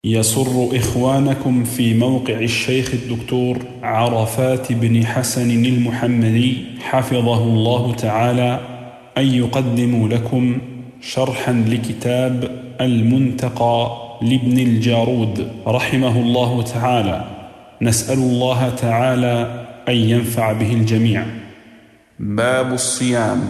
يسر إخوانكم في موقع الشيخ الدكتور عرفات بن حسن المحمدي حفظه الله تعالى أن يقدموا لكم شرحا لكتاب المنتقى لابن الجارود رحمه الله تعالى. نسأل الله تعالى أن ينفع به الجميع. باب الصيام،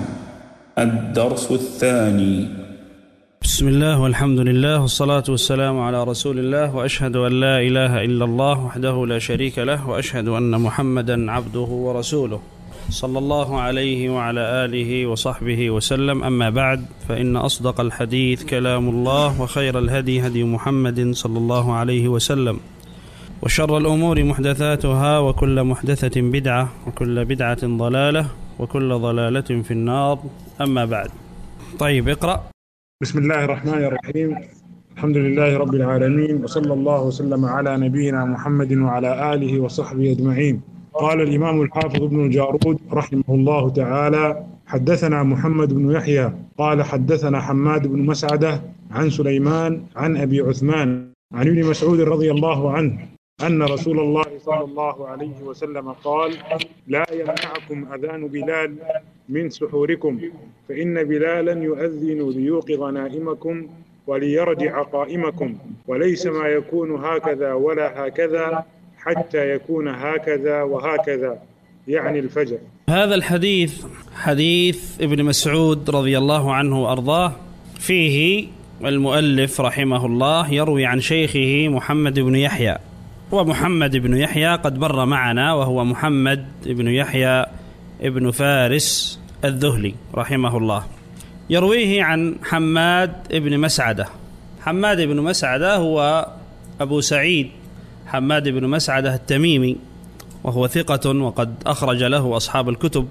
الدرس الثاني. بسم الله والحمد لله والصلاة والسلام على رسول الله، وأشهد أن لا إله إلا الله وحده لا شريك له، وأشهد أن محمدا عبده ورسوله صلى الله عليه وعلى آله وصحبه وسلم. أما بعد، فإن أصدق الحديث كلام الله، وخير الهدي هدي محمد صلى الله عليه وسلم، وشر الأمور محدثاتها، وكل محدثة بدعة، وكل بدعة ضلالة، وكل ضلالة في النار. أما بعد. طيب، اقرأ. بسم الله الرحمن الرحيم. الحمد لله رب العالمين، وصلى الله وسلم على نبينا محمد وعلى آله وصحبه أجمعين. قال الإمام الحافظ ابن الجارود رحمه الله تعالى: حدثنا محمد بن يحيى قال حدثنا حماد بن مسعدة عن سليمان عن أبي عثمان عن ابن مسعود رضي الله عنه أن رسول الله صلى الله عليه وسلم قال: لا يمنعكم أذان بلال من سحوركم، فإن بلالا يؤذن ليوقظ نائمكم وليرجع قائمكم، وليس ما يكون هكذا ولا هكذا حتى يكون هكذا وهكذا، يعني الفجر. هذا الحديث حديث ابن مسعود رضي الله عنه وأرضاه، فيه المؤلف رحمه الله يروي عن شيخه محمد بن يحيى، ومحمد بن يحيى قد مر معنا، وهو محمد بن يحيى ابن فارس الذهلي رحمه الله. يرويه عن حماد بن مسعدة. حماد بن مسعدة هو أبو سعيد حماد بن مسعدة التميمي، وهو ثقة وقد أخرج له أصحاب الكتب.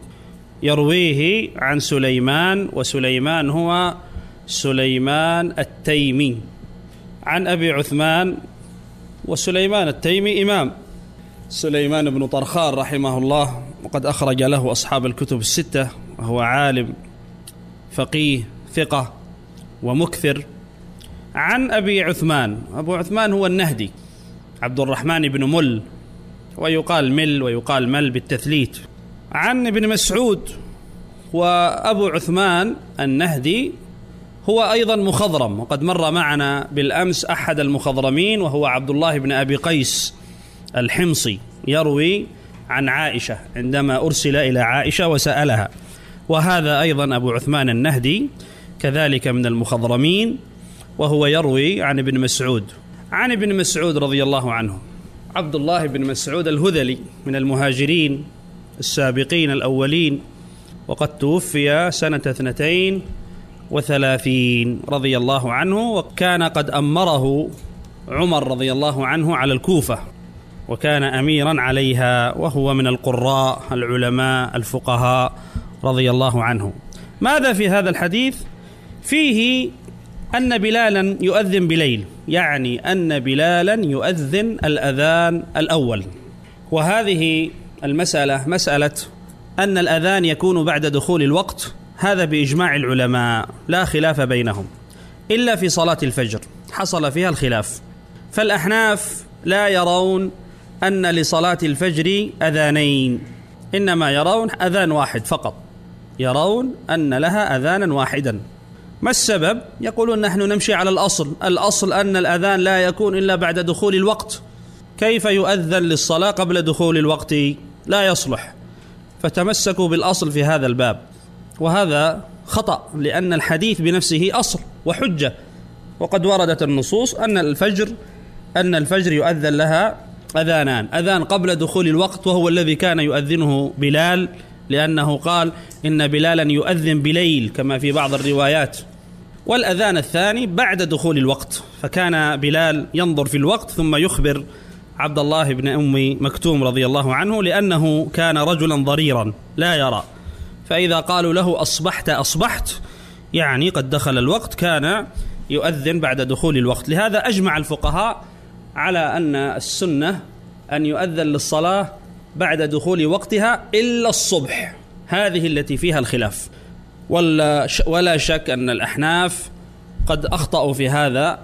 يرويه عن سليمان، وسليمان هو سليمان التيمي، عن أبي عثمان. وسليمان التيمي إمام، سليمان بن طرخان رحمه الله، وقد أخرج له أصحاب الكتب الستة، وهو عالم فقيه ثقة ومكثر. عن أبي عثمان، أبو عثمان هو النهدي عبد الرحمن بن مل، ويقال مل ويقال مل بالتثليث. عن ابن مسعود، وأبو عثمان النهدي هو أيضا مخضرم، وقد مر معنا بالأمس أحد المخضرمين، وهو عبد الله بن أبي قيس الحمصي، يروي عن عائشة عندما أرسل إلى عائشة وسألها. وهذا أيضا أبو عثمان النهدي كذلك من المخضرمين، وهو يروي عن ابن مسعود. عن ابن مسعود رضي الله عنه، عبد الله بن مسعود الهذلي من المهاجرين السابقين الأولين، وقد توفي سنة 32 رضي الله عنه، وكان قد أمره عمر رضي الله عنه على الكوفة، وكان أميرا عليها، وهو من القراء العلماء الفقهاء رضي الله عنه. ماذا في هذا الحديث؟ فيه أن بلالا يؤذن بليل، يعني أن بلالا يؤذن الأذان الأول. وهذه المسألة مسألة أن الأذان يكون بعد دخول الوقت، هذا بإجماع العلماء لا خلاف بينهم، إلا في صلاة الفجر حصل فيها الخلاف. فالأحناف لا يرون أن لصلاة الفجر أذانين، إنما يرون أذان واحد فقط، يرون أن لها أذانا واحدا. ما السبب؟ يقولون نحن نمشي على الأصل أن الأذان لا يكون إلا بعد دخول الوقت، كيف يؤذن للصلاة قبل دخول الوقت؟ لا يصلح. فتمسكوا بالأصل في هذا الباب، وهذا خطأ، لأن الحديث بنفسه أصل وحجة، وقد وردت النصوص أن الفجر يؤذن لها أذانان: أذان قبل دخول الوقت، وهو الذي كان يؤذنه بلال، لأنه قال إن بلالا يؤذن بليل كما في بعض الروايات، والأذان الثاني بعد دخول الوقت، فكان بلال ينظر في الوقت ثم يخبر عبد الله بن أم مكتوم رضي الله عنه، لأنه كان رجلا ضريرا لا يرى، فإذا قالوا له أصبحت يعني قد دخل الوقت، كان يؤذن بعد دخول الوقت. لهذا أجمع الفقهاء على أن السنة أن يؤذن للصلاة بعد دخول وقتها إلا الصبح، هذه التي فيها الخلاف. ولا شك أن الأحناف قد أخطأوا في هذا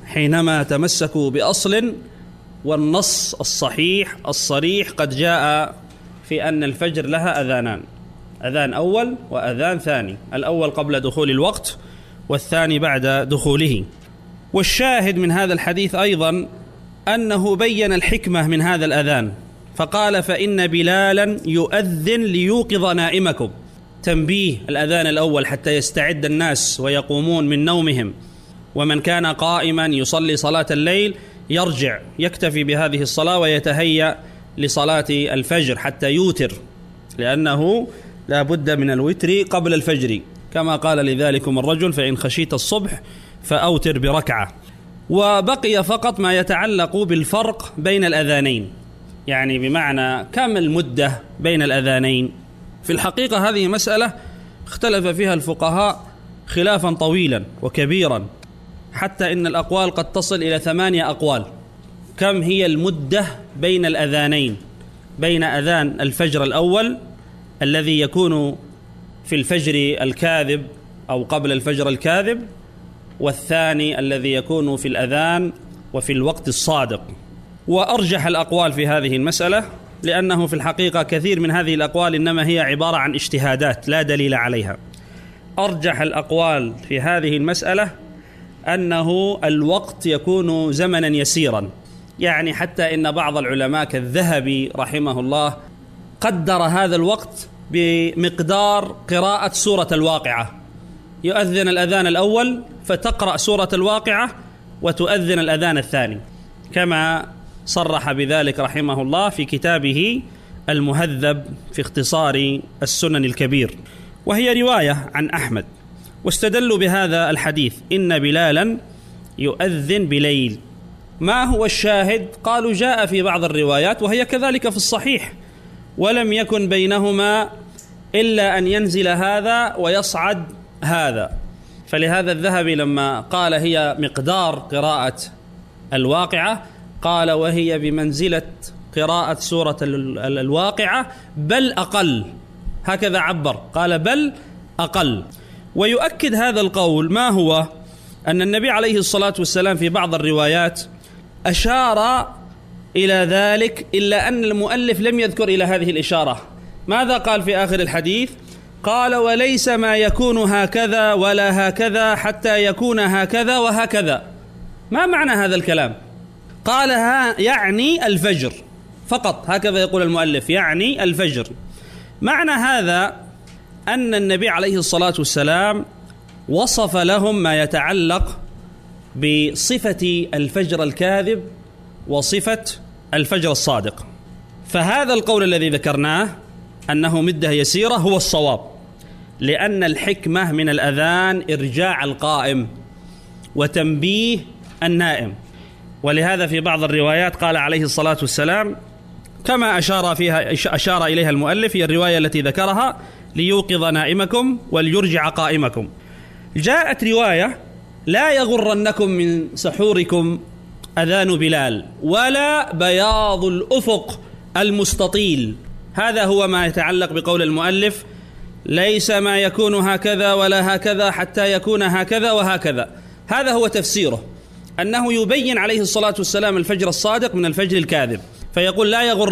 حينما تمسكوا بأصل والنص الصحيح الصريح قد جاء في أن الفجر لها أذانان، أذان أول وأذان ثاني، الأول قبل دخول الوقت والثاني بعد دخوله. والشاهد من هذا الحديث أيضا أنه بين الحكمة من هذا الأذان، فقال: فإن بلالا يؤذن ليوقظ نائمكم. تنبيه الأذان الأول حتى يستعد الناس ويقومون من نومهم، ومن كان قائما يصلي صلاة الليل يرجع يكتفي بهذه الصلاة ويتهيأ لصلاة الفجر حتى يوتر، لأنه لا بد من الوتر قبل الفجر، كما قال لذلكم الرجل: فإن خشيت الصبح فأوتر بركعة. وبقي فقط ما يتعلق بالفرق بين الأذانين، يعني بمعنى كم المدة بين الأذانين. في الحقيقة هذه مسألة اختلف فيها الفقهاء خلافا طويلا وكبيرا، حتى إن الأقوال قد تصل إلى 8 أقوال. كم هي المدة بين الأذانين، بين أذان الفجر الأول الذي يكون في الفجر الكاذب أو قبل الفجر الكاذب، والثاني الذي يكون في الأذان وفي الوقت الصادق. وأرجح الأقوال في هذه المسألة، لأنه في الحقيقة كثير من هذه الأقوال إنما هي عبارة عن اجتهادات لا دليل عليها. أرجح الأقوال في هذه المسألة أنه الوقت يكون زمنا يسيرا، يعني حتى إن بعض العلماء كالذهبي رحمه الله قدر هذا الوقت بمقدار قراءة سورة الواقعة، يؤذن الأذان الأول فتقرأ سورة الواقعة وتؤذن الأذان الثاني، كما صرح بذلك رحمه الله في كتابه المهذب في اختصار السنن الكبير، وهي رواية عن أحمد. واستدلوا بهذا الحديث: إن بلالا يؤذن بليل. ما هو الشاهد؟ قالوا: جاء في بعض الروايات وهي كذلك في الصحيح، ولم يكن بينهما إلا أن ينزل هذا ويصعد هذا. فلهذا الذهبي لما قال هي مقدار قراءة الواقعة قال: وهي بمنزلة قراءة سورة الواقعة بل أقل، هكذا عبر، قال بل أقل. ويؤكد هذا القول ما هو؟ أن النبي عليه الصلاة والسلام في بعض الروايات أشار إلى ذلك، إلا أن المؤلف لم يذكر إلى هذه الإشارة. ماذا قال في آخر الحديث؟ قال: وليس ما يكون هكذا ولا هكذا حتى يكون هكذا وهكذا. ما معنى هذا الكلام؟ قال: يعني الفجر فقط، هكذا يقول المؤلف، يعني الفجر. معنى هذا أن النبي عليه الصلاة والسلام وصف لهم ما يتعلق بصفة الفجر الكاذب وصفة الفجر الصادق. فهذا القول الذي ذكرناه أنه مدة يسيرة هو الصواب، لأن الحكمة من الأذان إرجاع القائم وتنبيه النائم. ولهذا في بعض الروايات قال عليه الصلاة والسلام كما أشار إليها المؤلف، هي الرواية التي ذكرها: ليوقظ نائمكم وليرجع قائمكم. جاءت رواية: لا يغرنكم من سحوركم أذان بلال ولا بياض الأفق المستطيل. هذا هو ما يتعلق بقول المؤلف: ليس ما يكون هكذا ولا هكذا حتى يكون هكذا وهكذا. هذا هو تفسيره، أنه يبين عليه الصلاة والسلام الفجر الصادق من الفجر الكاذب، فيقول: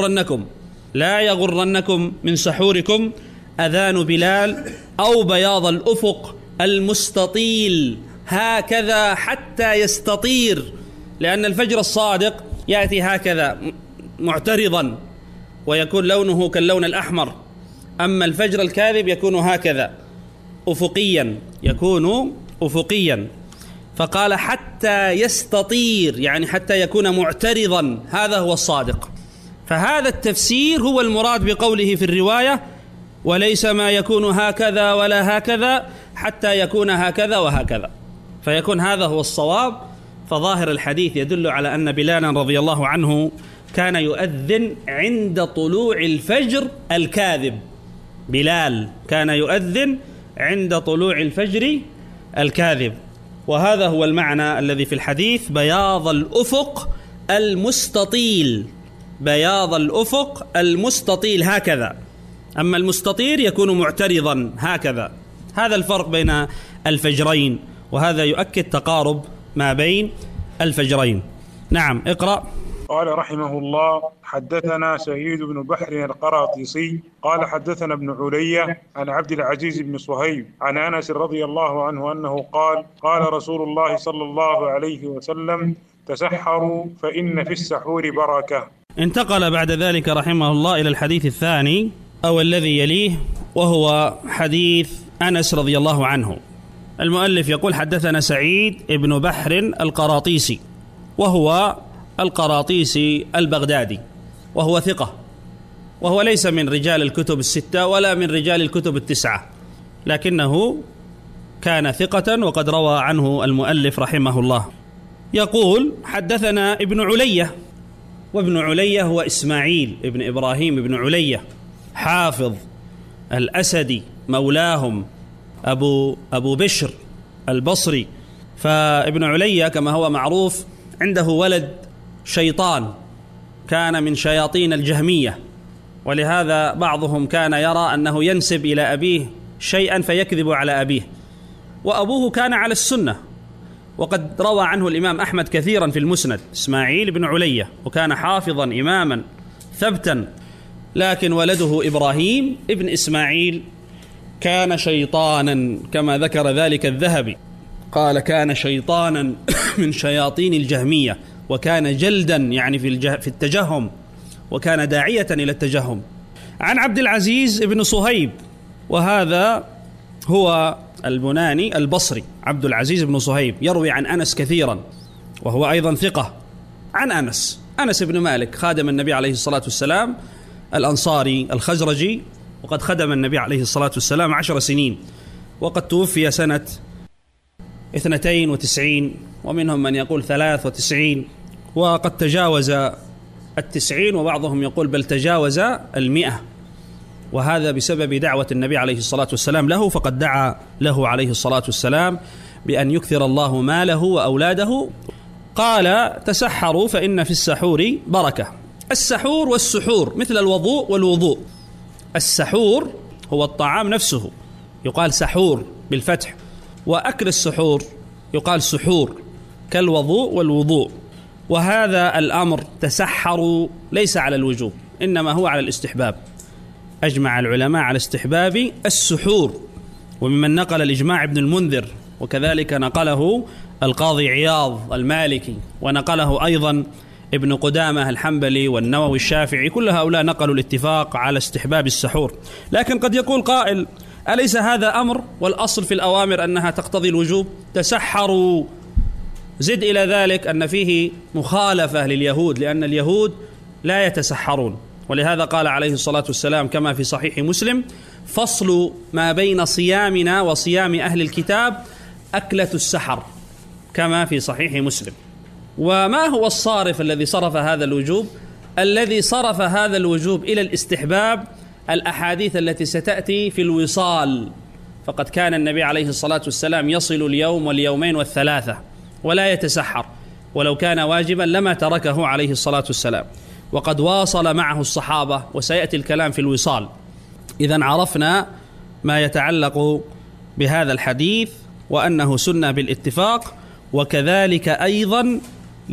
لا يغرنكم من سحوركم أذان بلال أو بياض الأفق المستطيل، هكذا حتى يستطير، لأن الفجر الصادق يأتي هكذا معترضا ويكون لونه كاللون الأحمر، أما الفجر الكاذب يكون هكذا أفقيا، يكون أفقيا. فقال: حتى يستطير، يعني حتى يكون معترضا، هذا هو الصادق. فهذا التفسير هو المراد بقوله في الرواية: وليس ما يكون هكذا ولا هكذا حتى يكون هكذا وهكذا، فيكون هذا هو الصواب. فظاهر الحديث يدل على أن بلالا رضي الله عنه كان يؤذن عند طلوع الفجر الكاذب. بلال كان يؤذن عند طلوع الفجر الكاذب، وهذا هو المعنى الذي في الحديث: بياض الأفق المستطيل، بياض الأفق المستطيل هكذا، أما المستطير يكون معترضا هكذا. هذا الفرق بين الفجرين، وهذا يؤكد تقارب ما بين الفجرين. نعم اقرأ. قال رحمه الله: حدثنا سعيد بن بحر القراطيسي قال حدثنا ابن علية عن عبد العزيز بن صهيب عن أنس رضي الله عنه أنه قال: قال رسول الله صلى الله عليه وسلم: تسحروا فإن في السحور بركة. انتقل بعد ذلك رحمه الله إلى الحديث الثاني أو الذي يليه، وهو حديث أنس رضي الله عنه. المؤلف يقول: حدثنا سعيد بن بحر القراطيسي، وهو القراطيسي البغدادي، وهو ثقة، وهو ليس من رجال الكتب الستة ولا من رجال الكتب التسعة، لكنه كان ثقة وقد روى عنه المؤلف رحمه الله. يقول: حدثنا ابن علية، وابن علية هو إسماعيل ابن إبراهيم ابن علية، حافظ الأسدي مولاهم أبو بشر البصري. فابن علية كما هو معروف عنده ولد شيطان كان من شياطين الجهمية، ولهذا بعضهم كان يرى أنه ينسب إلى أبيه شيئا فيكذب على أبيه، وأبوه كان على السنة، وقد روى عنه الإمام أحمد كثيرا في المسند، إسماعيل بن علية، وكان حافظا إماما ثبتا. لكن ولده إبراهيم ابن إسماعيل كان شيطانا كما ذكر ذلك الذهبي، قال: كان شيطانا من شياطين الجهمية، وكان جلدا يعني في التجهم، وكان داعية إلى التجهم. عن عبد العزيز بن صهيب، وهذا هو البناني البصري، عبد العزيز بن صهيب، يروي عن أنس كثيرا، وهو أيضا ثقة. عن أنس بن مالك خادم النبي عليه الصلاة والسلام، الأنصاري الخزرجي، وقد خدم النبي عليه الصلاة والسلام 10 سنين، وقد توفي سنة 92، ومنهم من يقول 93، وقد تجاوز 90، وبعضهم يقول بل تجاوز 100، وهذا بسبب دعوة النبي عليه الصلاة والسلام له، فقد دعا له عليه الصلاة والسلام بأن يكثر الله ماله وأولاده. قال: تسحروا فإن في السحور بركة. السحور والسحور مثل الوضوء والوضوء. السحور هو الطعام نفسه، يقال سحور بالفتح، وأكل السحور يقال سحور، كالوضوء والوضوء. وهذا الأمر تسحروا ليس على الوجوب، إنما هو على الاستحباب. أجمع العلماء على استحباب السحور، وممن نقل الإجماع ابن المنذر، وكذلك نقله القاضي عياض المالكي، ونقله أيضا ابن قدامة الحنبلي والنووي الشافعي، كل هؤلاء نقلوا الاتفاق على استحباب السحور. لكن قد يقول قائل: أليس هذا أمر والأصل في الأوامر أنها تقتضي الوجوب؟ تسحروا، زد إلى ذلك أن فيه مخالفة لليهود، لأن اليهود لا يتسحرون، ولهذا قال عليه الصلاة والسلام كما في صحيح مسلم: فصل ما بين صيامنا وصيام أهل الكتاب أكلة السحر، كما في صحيح مسلم. وما هو الصارف الذي صرف هذا الوجوب؟ الذي صرف هذا الوجوب إلى الاستحباب الأحاديث التي ستأتي في الوصال، فقد كان النبي عليه الصلاة والسلام يصل اليوم واليومين والثلاثة ولا يتسحر، ولو كان واجبا لما تركه عليه الصلاة والسلام، وقد واصل معه الصحابة، وسيأتي الكلام في الوصال. إذن عرفنا ما يتعلق بهذا الحديث، وأنه سنة بالاتفاق، وكذلك أيضا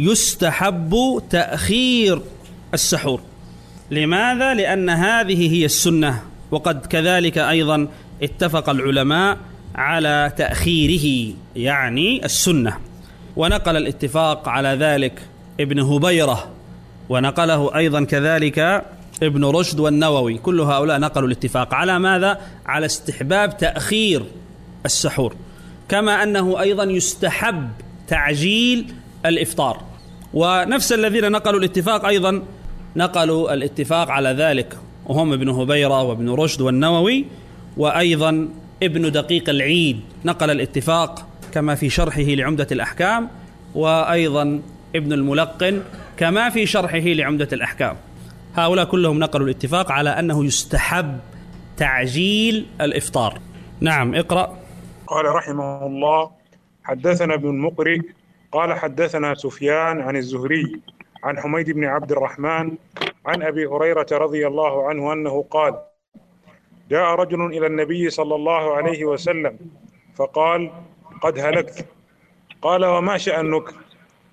يستحب تأخير السحور. لماذا؟ لأن هذه هي السنة، وقد كذلك أيضا اتفق العلماء على تأخيره، يعني السنة. ونقل الاتفاق على ذلك ابن هبيرة، ونقله أيضا كذلك ابن رشد والنووي، كل هؤلاء نقلوا الاتفاق على ماذا؟ على استحباب تأخير السحور، كما أنه أيضا يستحب تعجيل الإفطار. ونفس الذين نقلوا الاتفاق أيضا نقلوا الاتفاق على ذلك، وهم ابن هبيرة وابن رشد والنووي، وأيضا ابن دقيق العيد نقل الاتفاق كما في شرحه لعمدة الأحكام، وأيضا ابن الملقن كما في شرحه لعمدة الأحكام. هؤلاء كلهم نقلوا الاتفاق على أنه يستحب تعجيل الإفطار. نعم اقرأ. قال رحمه الله: حدثنا ابن المقري قال حدثنا سفيان عن الزهري عن حميد بن عبد الرحمن عن أبي هريرة رضي الله عنه أنه قال: جاء رجل إلى النبي صلى الله عليه وسلم فقال: قد هلكت. قال: وما شأنك؟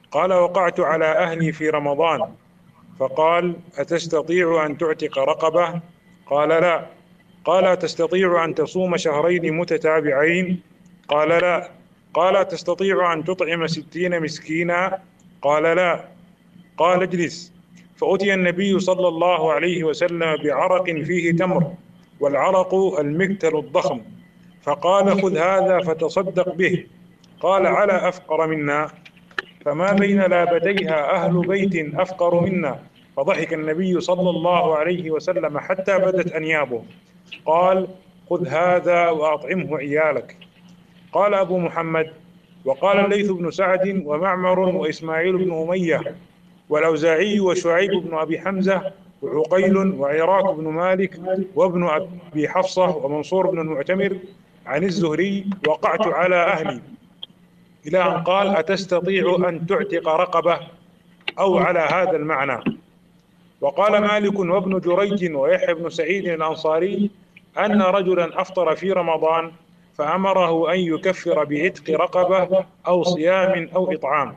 قال: وقعت على أهلي في رمضان، فقال: أتستطيع أن تعتق رقبة؟ قال: لا. قال: أتستطيع أن تصوم شهرين متتابعين؟ قال: لا. قال: أتستطيع أن تطعم 60 مسكينا؟ قال: لا. قال: اجلس. فأتي النبي صلى الله عليه وسلم بعرق فيه تمر، والعرق المكتل الضخم، فقال: خذ هذا فتصدق به. قال: على أفقر منا؟ فما بين لابتيها أهل بيت أفقر منا. فضحك النبي صلى الله عليه وسلم حتى بدت أنيابه. قال: خذ هذا وأطعمه عيالك. قال أبو محمد: وقال الليث بن سعد ومعمر وإسماعيل بن أمية والأوزاعي وشعيب بن أبي حمزة وعقيل وعراك بن مالك وابن أبي حفصة ومنصور بن المعتمر عن الزهري: وقعت على أهلي، إلى أن قال: أتستطيع أن تعتق رقبة؟ أو على هذا المعنى. وقال مالك وابن جريج ويحيى بن سعيد الأنصاري أن رجلا أفطر في رمضان فأمره أن يكفر بعتق رقبة أو صيام أو إطعام.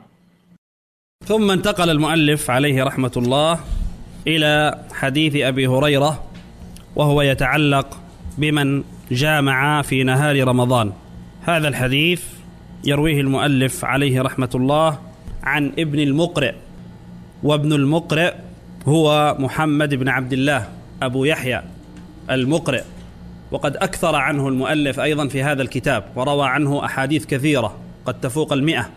ثم انتقل المؤلف عليه رحمة الله إلى حديث أبي هريرة، وهو يتعلق بمن جامع في نهار رمضان. هذا الحديث يرويه المؤلف عليه رحمة الله عن ابن المقرئ، وابن المقرئ هو محمد بن عبد الله أبو يحيى المقرئ، وقد أكثر عنه المؤلف أيضا في هذا الكتاب، وروى عنه أحاديث كثيرة قد تفوق 100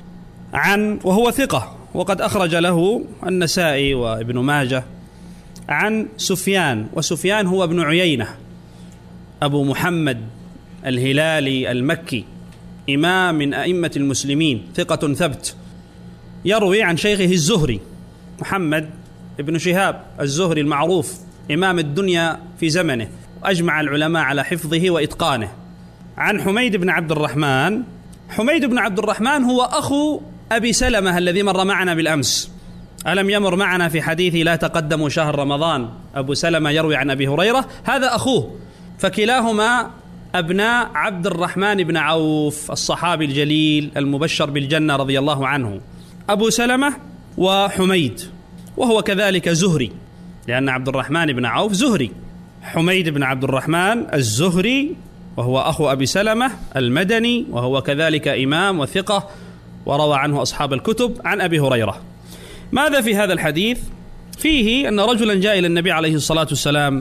وهو ثقة، وقد أخرج له النسائي وابن ماجه عن سفيان، وسفيان هو ابن عيينة أبو محمد الهلالي المكي، إمام من أئمة المسلمين، ثقة ثبت، يروي عن شيخه الزهري محمد ابن شهاب الزهري المعروف، إمام الدنيا في زمنه، وأجمع العلماء على حفظه وإتقانه، عن حميد بن عبد الرحمن. حميد بن عبد الرحمن هو أخو أبي سلمة الذي مر معنا بالأمس. ألم يمر معنا في حديث لا تقدموا شهر رمضان أبو سلمة يروي عن أبي هريرة؟ هذا أخوه، فكلاهما أبناء عبد الرحمن بن عوف الصحابي الجليل المبشر بالجنة رضي الله عنه، أبو سلمة وحميد، وهو كذلك زهري، لأن عبد الرحمن بن عوف زهري. حميد بن عبد الرحمن الزهري، وهو أخو أبي سلمة المدني، وهو كذلك إمام وثقة، وروى عنه أصحاب الكتب عن أبي هريرة. ماذا في هذا الحديث؟ فيه أن رجلا جاء إلى النبي عليه الصلاة والسلام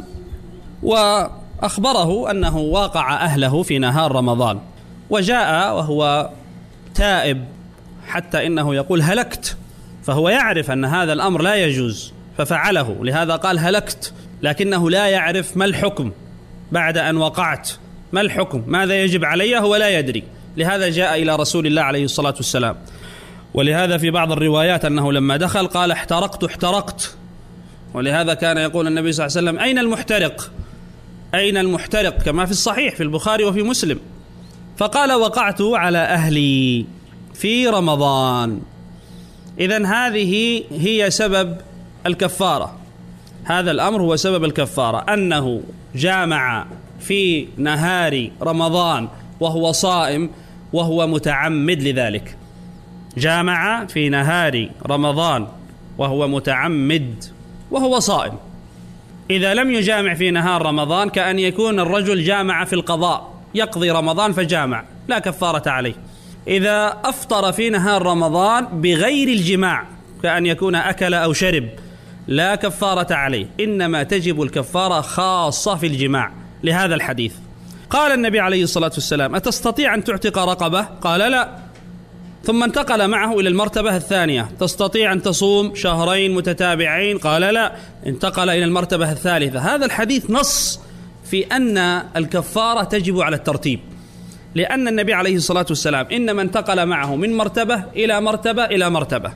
وأخبره أنه واقع أهله في نهار رمضان، وجاء وهو تائب حتى إنه يقول هلكت، فهو يعرف أن هذا الأمر لا يجوز ففعله، لهذا قال هلكت، لكنه لا يعرف ما الحكم بعد أن وقعت، ما الحكم، ماذا يجب علي، هو لا يدري، لهذا جاء إلى رسول الله عليه الصلاة والسلام. ولهذا في بعض الروايات أنه لما دخل قال احترقت، ولهذا كان يقول النبي صلى الله عليه وسلم أين المحترق، أين المحترق، كما في الصحيح في البخاري وفي مسلم. فقال وقعت على أهلي في رمضان. إذن هذه هي سبب الكفارة، هذا الأمر هو سبب الكفارة، أنه جامع في نهار رمضان وهو صائم وهو متعمد لذلك، جامع في نهار رمضان وهو متعمد وهو صائم. إذا لم يجامع في نهار رمضان كأن يكون الرجل جامع في القضاء، يقضي رمضان فجامع، لا كفارة عليه. إذا أفطر في نهار رمضان بغير الجماع كأن يكون أكل أو شرب، لا كفارة عليه، إنما تجب الكفارة خاصة في الجماع لهذا الحديث. قال النبي عليه الصلاة والسلام أتستطيع أن تعتق رقبة؟ قال لا. ثم انتقل معه إلى المرتبة الثانية، تستطيع أن تصوم شهرين متتابعين؟ قال لا. انتقل إلى المرتبة الثالثة. هذا الحديث نص في أن الكفارة تجب على الترتيب، لأن النبي عليه الصلاة والسلام إنما انتقل معه من مرتبة إلى مرتبة إلى مرتبة.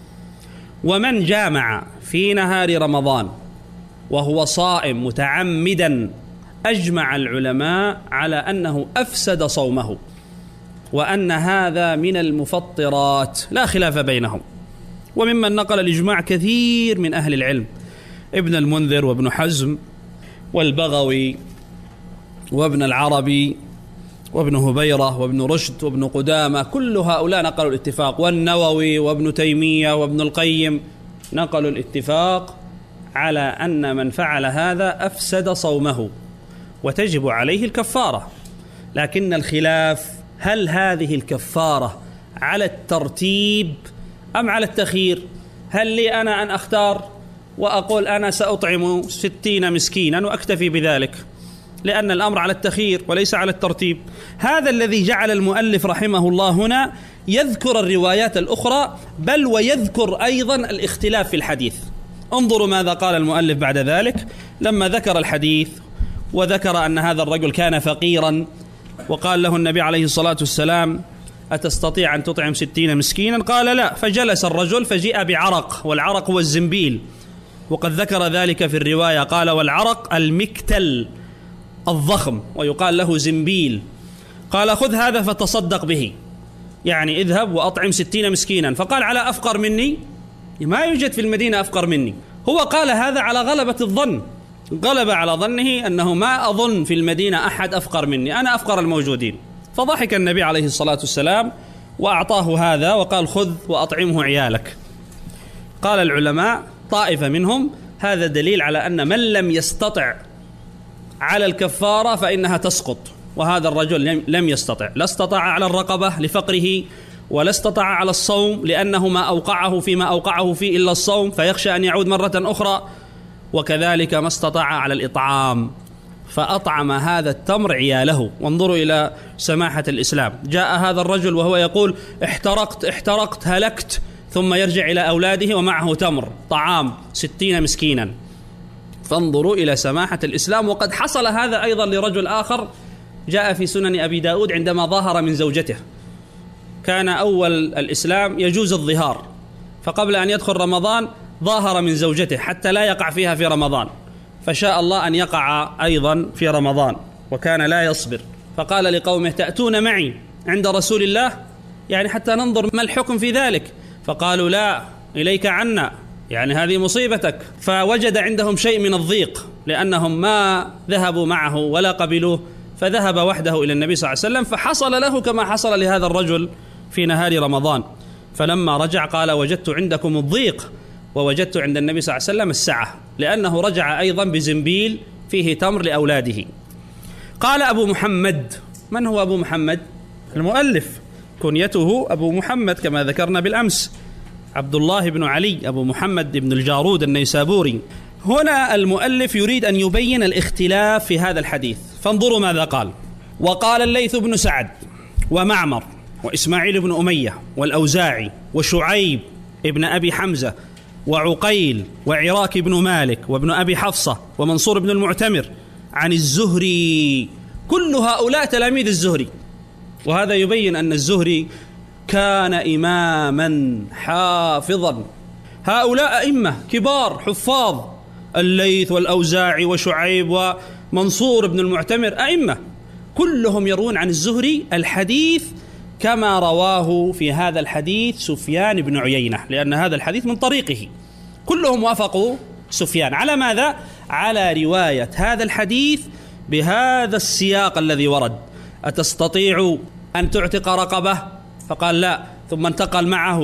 ومن جامع في نهار رمضان وهو صائم متعمدا أجمع العلماء على أنه أفسد صومه، وأن هذا من المفطرات لا خلاف بينهم. وممن نقل الإجماع كثير من أهل العلم، ابن المنذر وابن حزم والبغوي وابن العربي وابن هبيرة وابن رشد وابن قدامة، كل هؤلاء نقلوا الاتفاق، والنووي وابن تيمية وابن القيم نقلوا الاتفاق على أن من فعل هذا أفسد صومه وتجب عليه الكفارة. لكن الخلاف هل هذه الكفارة على الترتيب أم على التخيير؟ هل لي أنا أن أختار وأقول أنا سأطعم 60 مسكينا وأكتفي بذلك، لأن الأمر على التخيير وليس على الترتيب؟ هذا الذي جعل المؤلف رحمه الله هنا يذكر الروايات الأخرى، بل ويذكر أيضا الاختلاف في الحديث. انظروا ماذا قال المؤلف بعد ذلك لما ذكر الحديث وذكر أن هذا الرجل كان فقيرا، وقال له النبي عليه الصلاة والسلام: أتستطيع أن تطعم 60 مسكينا؟ قال: لا. فجلس الرجل فجيء بعرق، والعرق هو الزنبيل، وقد ذكر ذلك في الرواية، قال: والعرق المكتل الضخم، ويقال له زنبيل. قال: خذ هذا فتصدق به، يعني اذهب وأطعم 60 مسكينا. فقال: على أفقر مني؟ ما يوجد في المدينة أفقر مني. هو قال هذا على غلبة الظن، غلب على ظنه أنه ما أظن في المدينة أحد أفقر مني، أنا أفقر الموجودين. فضحك النبي عليه الصلاة والسلام وأعطاه هذا وقال: خذ وأطعمه عيالك. قال العلماء طائفة منهم: هذا دليل على أن من لم يستطع على الكفارة فإنها تسقط، وهذا الرجل لم يستطع، لا استطاع على الرقبة لفقره، ولا استطاع على الصوم لأنه ما أوقعه فيما أوقعه فيه إلا الصوم، فيخشى أن يعود مرة أخرى، وكذلك ما استطاع على الإطعام، فأطعم هذا التمر عياله. وانظروا إلى سماحة الإسلام، جاء هذا الرجل وهو يقول: احترقت هلكت، ثم يرجع إلى أولاده ومعه تمر طعام 60 مسكينا. فانظروا إلى سماحة الإسلام. وقد حصل هذا أيضا لرجل آخر جاء في سنن أبي داود عندما ظاهر من زوجته. كان أول الإسلام يجوز الظهار، فقبل أن يدخل رمضان ظاهر من زوجته حتى لا يقع فيها في رمضان، فشاء الله أن يقع أيضا في رمضان، وكان لا يصبر، فقال لقومه: تأتون معي عند رسول الله، يعني حتى ننظر ما الحكم في ذلك. فقالوا: لا، إليك عنا، يعني هذه مصيبتك. فوجد عندهم شيء من الضيق لأنهم ما ذهبوا معه ولا قبلوه، فذهب وحده إلى النبي صلى الله عليه وسلم، فحصل له كما حصل لهذا الرجل في نهار رمضان. فلما رجع قال: وجدت عندكم الضيق، ووجدت عند النبي صلى الله عليه وسلم السعة، لأنه رجع أيضا بزنبيل فيه تمر لأولاده. قال أبو محمد. من هو أبو محمد؟ المؤلف، كنيته أبو محمد كما ذكرنا بالأمس، عبد الله بن علي أبو محمد بن الجارود النيسابوري. هنا المؤلف يريد أن يبين الاختلاف في هذا الحديث، فانظروا ماذا قال: وقال الليث بن سعد ومعمر وإسماعيل بن أمية والأوزاعي وشعيب ابن أبي حمزة وعقيل وعراك بن مالك وابن أبي حفصة ومنصور بن المعتمر عن الزهري. كل هؤلاء تلاميذ الزهري، وهذا يبين أن الزهري كان إماما حافظا. هؤلاء أئمة كبار حفاظ، الليث والأوزاعي وشعيب ومنصور بن المعتمر أئمة، كلهم يروون عن الزهري الحديث كما رواه في هذا الحديث سفيان بن عيينة، لأن هذا الحديث من طريقه. كلهم وافقوا سفيان على ماذا؟ على رواية هذا الحديث بهذا السياق الذي ورد: أتستطيع أن تعتق رقبة؟ فقال: لا، ثم انتقل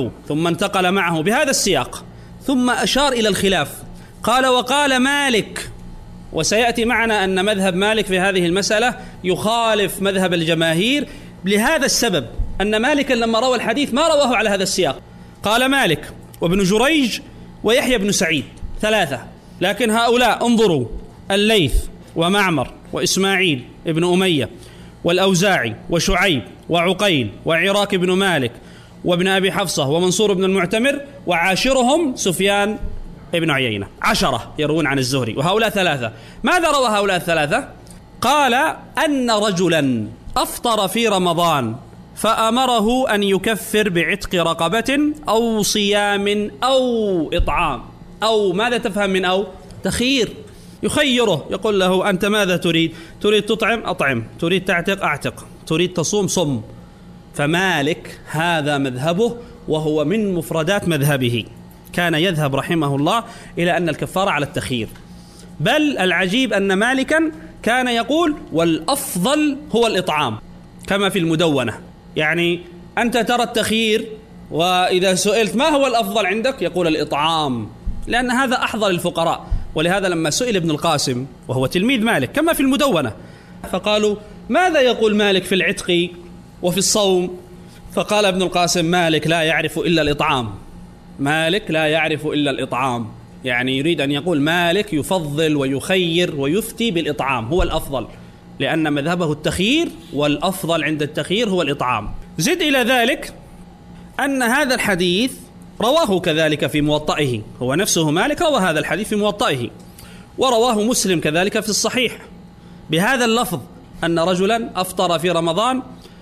معه بهذا السياق، ثم أشار إلى الخلاف، قال: وقال مالك. وسيأتي معنا أن مذهب مالك في هذه المسألة يخالف مذهب الجماهير لهذا السبب، أن مالكا لما روى الحديث ما رواه على هذا السياق. قال مالك وابن جريج ويحيى بن سعيد 3، لكن هؤلاء انظروا: الليث ومعمر وإسماعيل ابن أمية والأوزاعي وشعيب وعقيل وعراك بن مالك وابن أبي حفصة ومنصور بن المعتمر، وعاشرهم سفيان ابن عيينة. 10 يروون عن الزهري، وهؤلاء 3. ماذا روى هؤلاء 3؟ قال: أن رجلا أفطر في رمضان فأمره أن يكفر بعتق رقبة أو صيام أو إطعام. أو ماذا تفهم من أو؟ تخيير، يخيره، يقول له: أنت ماذا تريد؟ تريد تطعم؟ أطعم، تريد تعتق؟ أعتق، تريد تصوم؟ صم. فمالك هذا مذهبه، وهو من مفردات مذهبه، كان يذهب رحمه الله إلى أن الكفارة على التخيير. بل العجيب أن مالكا كان يقول: والأفضل هو الإطعام، كما في المدونة. يعني أنت ترى التخيير، وإذا سئلت ما هو الأفضل عندك يقول الإطعام، لأن هذا أحضر الفقراء. ولهذا لما سئل ابن القاسم وهو تلميذ مالك كما في المدونة، فقالوا ماذا يقول مالك في العتق وفي الصوم؟ فقال ابن القاسم مالك لا يعرف إلا الإطعام. مالك لا يعرف إلا الإطعام، يعني يريد أن يقول مالك يفضل ويخير ويفتي بالإطعام، هو الأفضل، لأن مذهبه التخيير، والأفضل عند التخيير هو الإطعام. زد إلى ذلك أن هذا الحديث رواه كذلك في موطئه، هو نفسه مالك روى هذا الحديث في موطئه، ورواه مسلم كذلك في الصحيح بهذا اللفظ أن رجلا أفطر في رمضان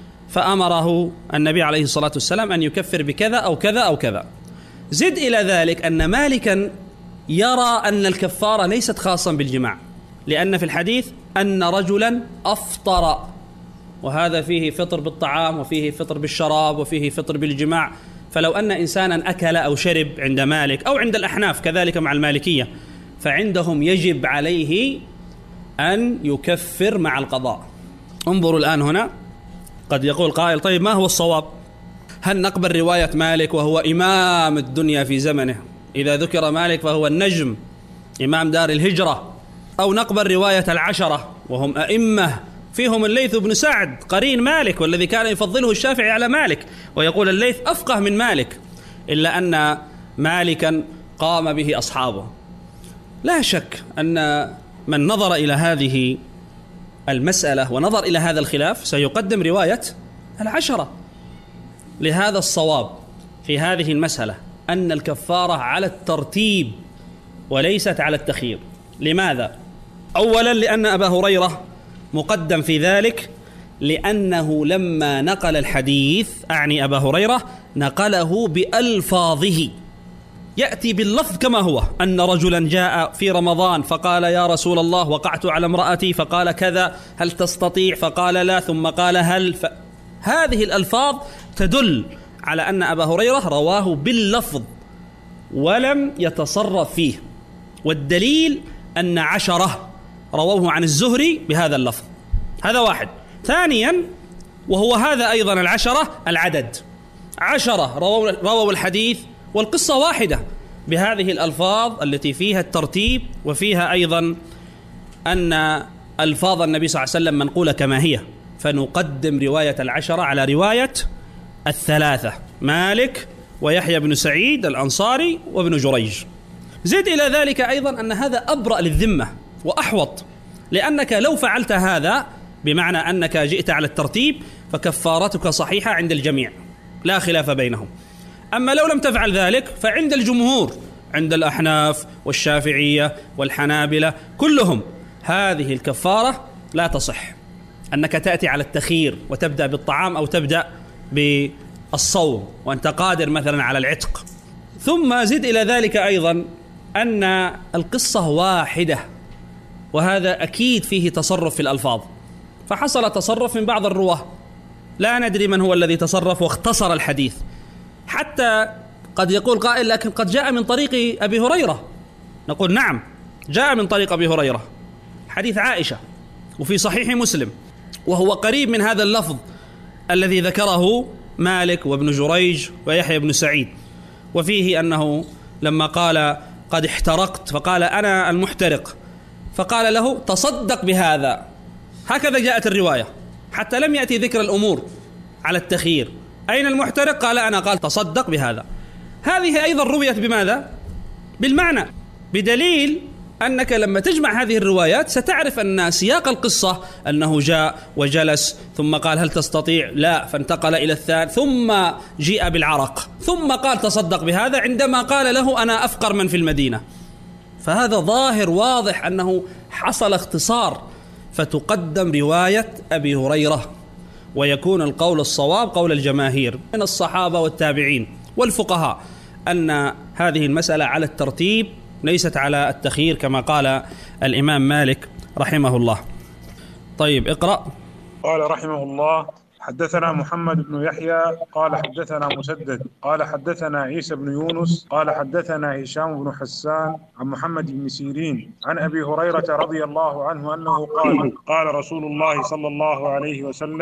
فأمره النبي عليه الصلاة والسلام أن يكفر بكذا أو كذا أو كذا. زد إلى ذلك أن مالكا يرى أن الكفارة ليست خاصا بالجماع، لأن في الحديث أن رجلا أفطر، وهذا فيه فطر بالطعام وفيه فطر بالشراب وفيه فطر بالجماع. فلو أن إنسانا أكل أو شرب عند مالك أو عند الأحناف كذلك مع المالكية، فعندهم يجب عليه أن يكفر مع القضاء. انظروا الآن هنا، قد يقول قائل طيب ما هو الصواب؟ هل نقبل رواية مالك وهو إمام الدنيا في زمنه، إذا ذكر مالك فهو النجم إمام دار الهجرة، أو نقبل رواية العشرة وهم أئمة فيهم الليث بن سعد قرين مالك والذي كان يفضله الشافعي على مالك، ويقول الليث أفقه من مالك، إلا أن مالكا قام به أصحابه؟ لا شك أن من نظر إلى هذه المسألة ونظر إلى هذا الخلاف سيقدم رواية العشرة. لهذا الصواب في هذه المسألة أن الكفارة على الترتيب وليست على التخيير. لماذا؟ أولا لأن أبا هريرة مقدم في ذلك، لأنه لما نقل الحديث، أعني أبا هريرة، نقله بألفاظه، يأتي باللفظ كما هو، أن رجلا جاء في رمضان فقال يا رسول الله وقعت على امرأتي فقال كذا، هل تستطيع؟ فقال لا، ثم قال هل هذه الألفاظ تدل على أن أبا هريرة رواه باللفظ ولم يتصرف فيه، والدليل أن عشرة رووه عن الزهري بهذا اللفظ. هذا واحد. ثانيا، وهو هذا أيضا العشرة العدد، 10 رووا الحديث والقصة واحدة بهذه الألفاظ التي فيها الترتيب، وفيها أيضا أن ألفاظ النبي صلى الله عليه وسلم منقولة كما هي، فنقدم رواية العشرة على رواية الثلاثة، مالك ويحيى بن سعيد الأنصاري وابن جريج. زد إلى ذلك أيضا أن هذا أبرأ للذمة وأحوط، لأنك لو فعلت هذا بمعنى أنك جئت على الترتيب فكفارتك صحيحة عند الجميع لا خلاف بينهم. أما لو لم تفعل ذلك فعند الجمهور، عند الأحناف والشافعية والحنابلة كلهم، هذه الكفارة لا تصح، أنك تأتي على التخيير وتبدأ بالطعام أو تبدأ بالصوم وأنت قادر مثلا على العتق. ثم زد إلى ذلك أيضا أن القصة واحدة، وهذا أكيد فيه تصرف في الألفاظ، فحصل تصرف من بعض الرواه، لا ندري من هو الذي تصرف واختصر الحديث، حتى قد يقول قائل لكن قد جاء من طريق أبي هريرة. نقول نعم، جاء من طريق أبي هريرة، حديث عائشة وفي صحيح مسلم، وهو قريب من هذا اللفظ الذي ذكره مالك وابن جريج ويحيى بن سعيد، وفيه أنه لما قال قد احترقت فقال أنا المحترق، فقال له تصدق بهذا، هكذا جاءت الرواية، حتى لم يأتي ذكر الأمور على التخيير. أين المحترق؟ قال أنا، قال تصدق بهذا. هذه أيضا رويت بماذا؟ بالمعنى، بدليل أنك لما تجمع هذه الروايات ستعرف أن سياق القصة أنه جاء وجلس ثم قال هل تستطيع؟ لا، فانتقل إلى الثاني، ثم جيء بالعرق، ثم قال تصدق بهذا عندما قال له أنا أفقر من في المدينة. فهذا ظاهر واضح أنه حصل اختصار، فتقدم رواية أبي هريرة، ويكون القول الصواب قول الجماهير من الصحابة والتابعين والفقهاء أن هذه المسألة على الترتيب ليست على التخيير كما قال الإمام مالك رحمه الله. طيب اقرأ. قال رحمه الله: حدثنا محمد بن يحيى قال حدثنا مسدد قال حدثنا عيسى بن يونس قال حدثنا هشام بن حسان عن محمد بن سيرين عن أبي هريرة رضي الله عنه أنه قال: قال رسول الله صلى الله عليه وسلم: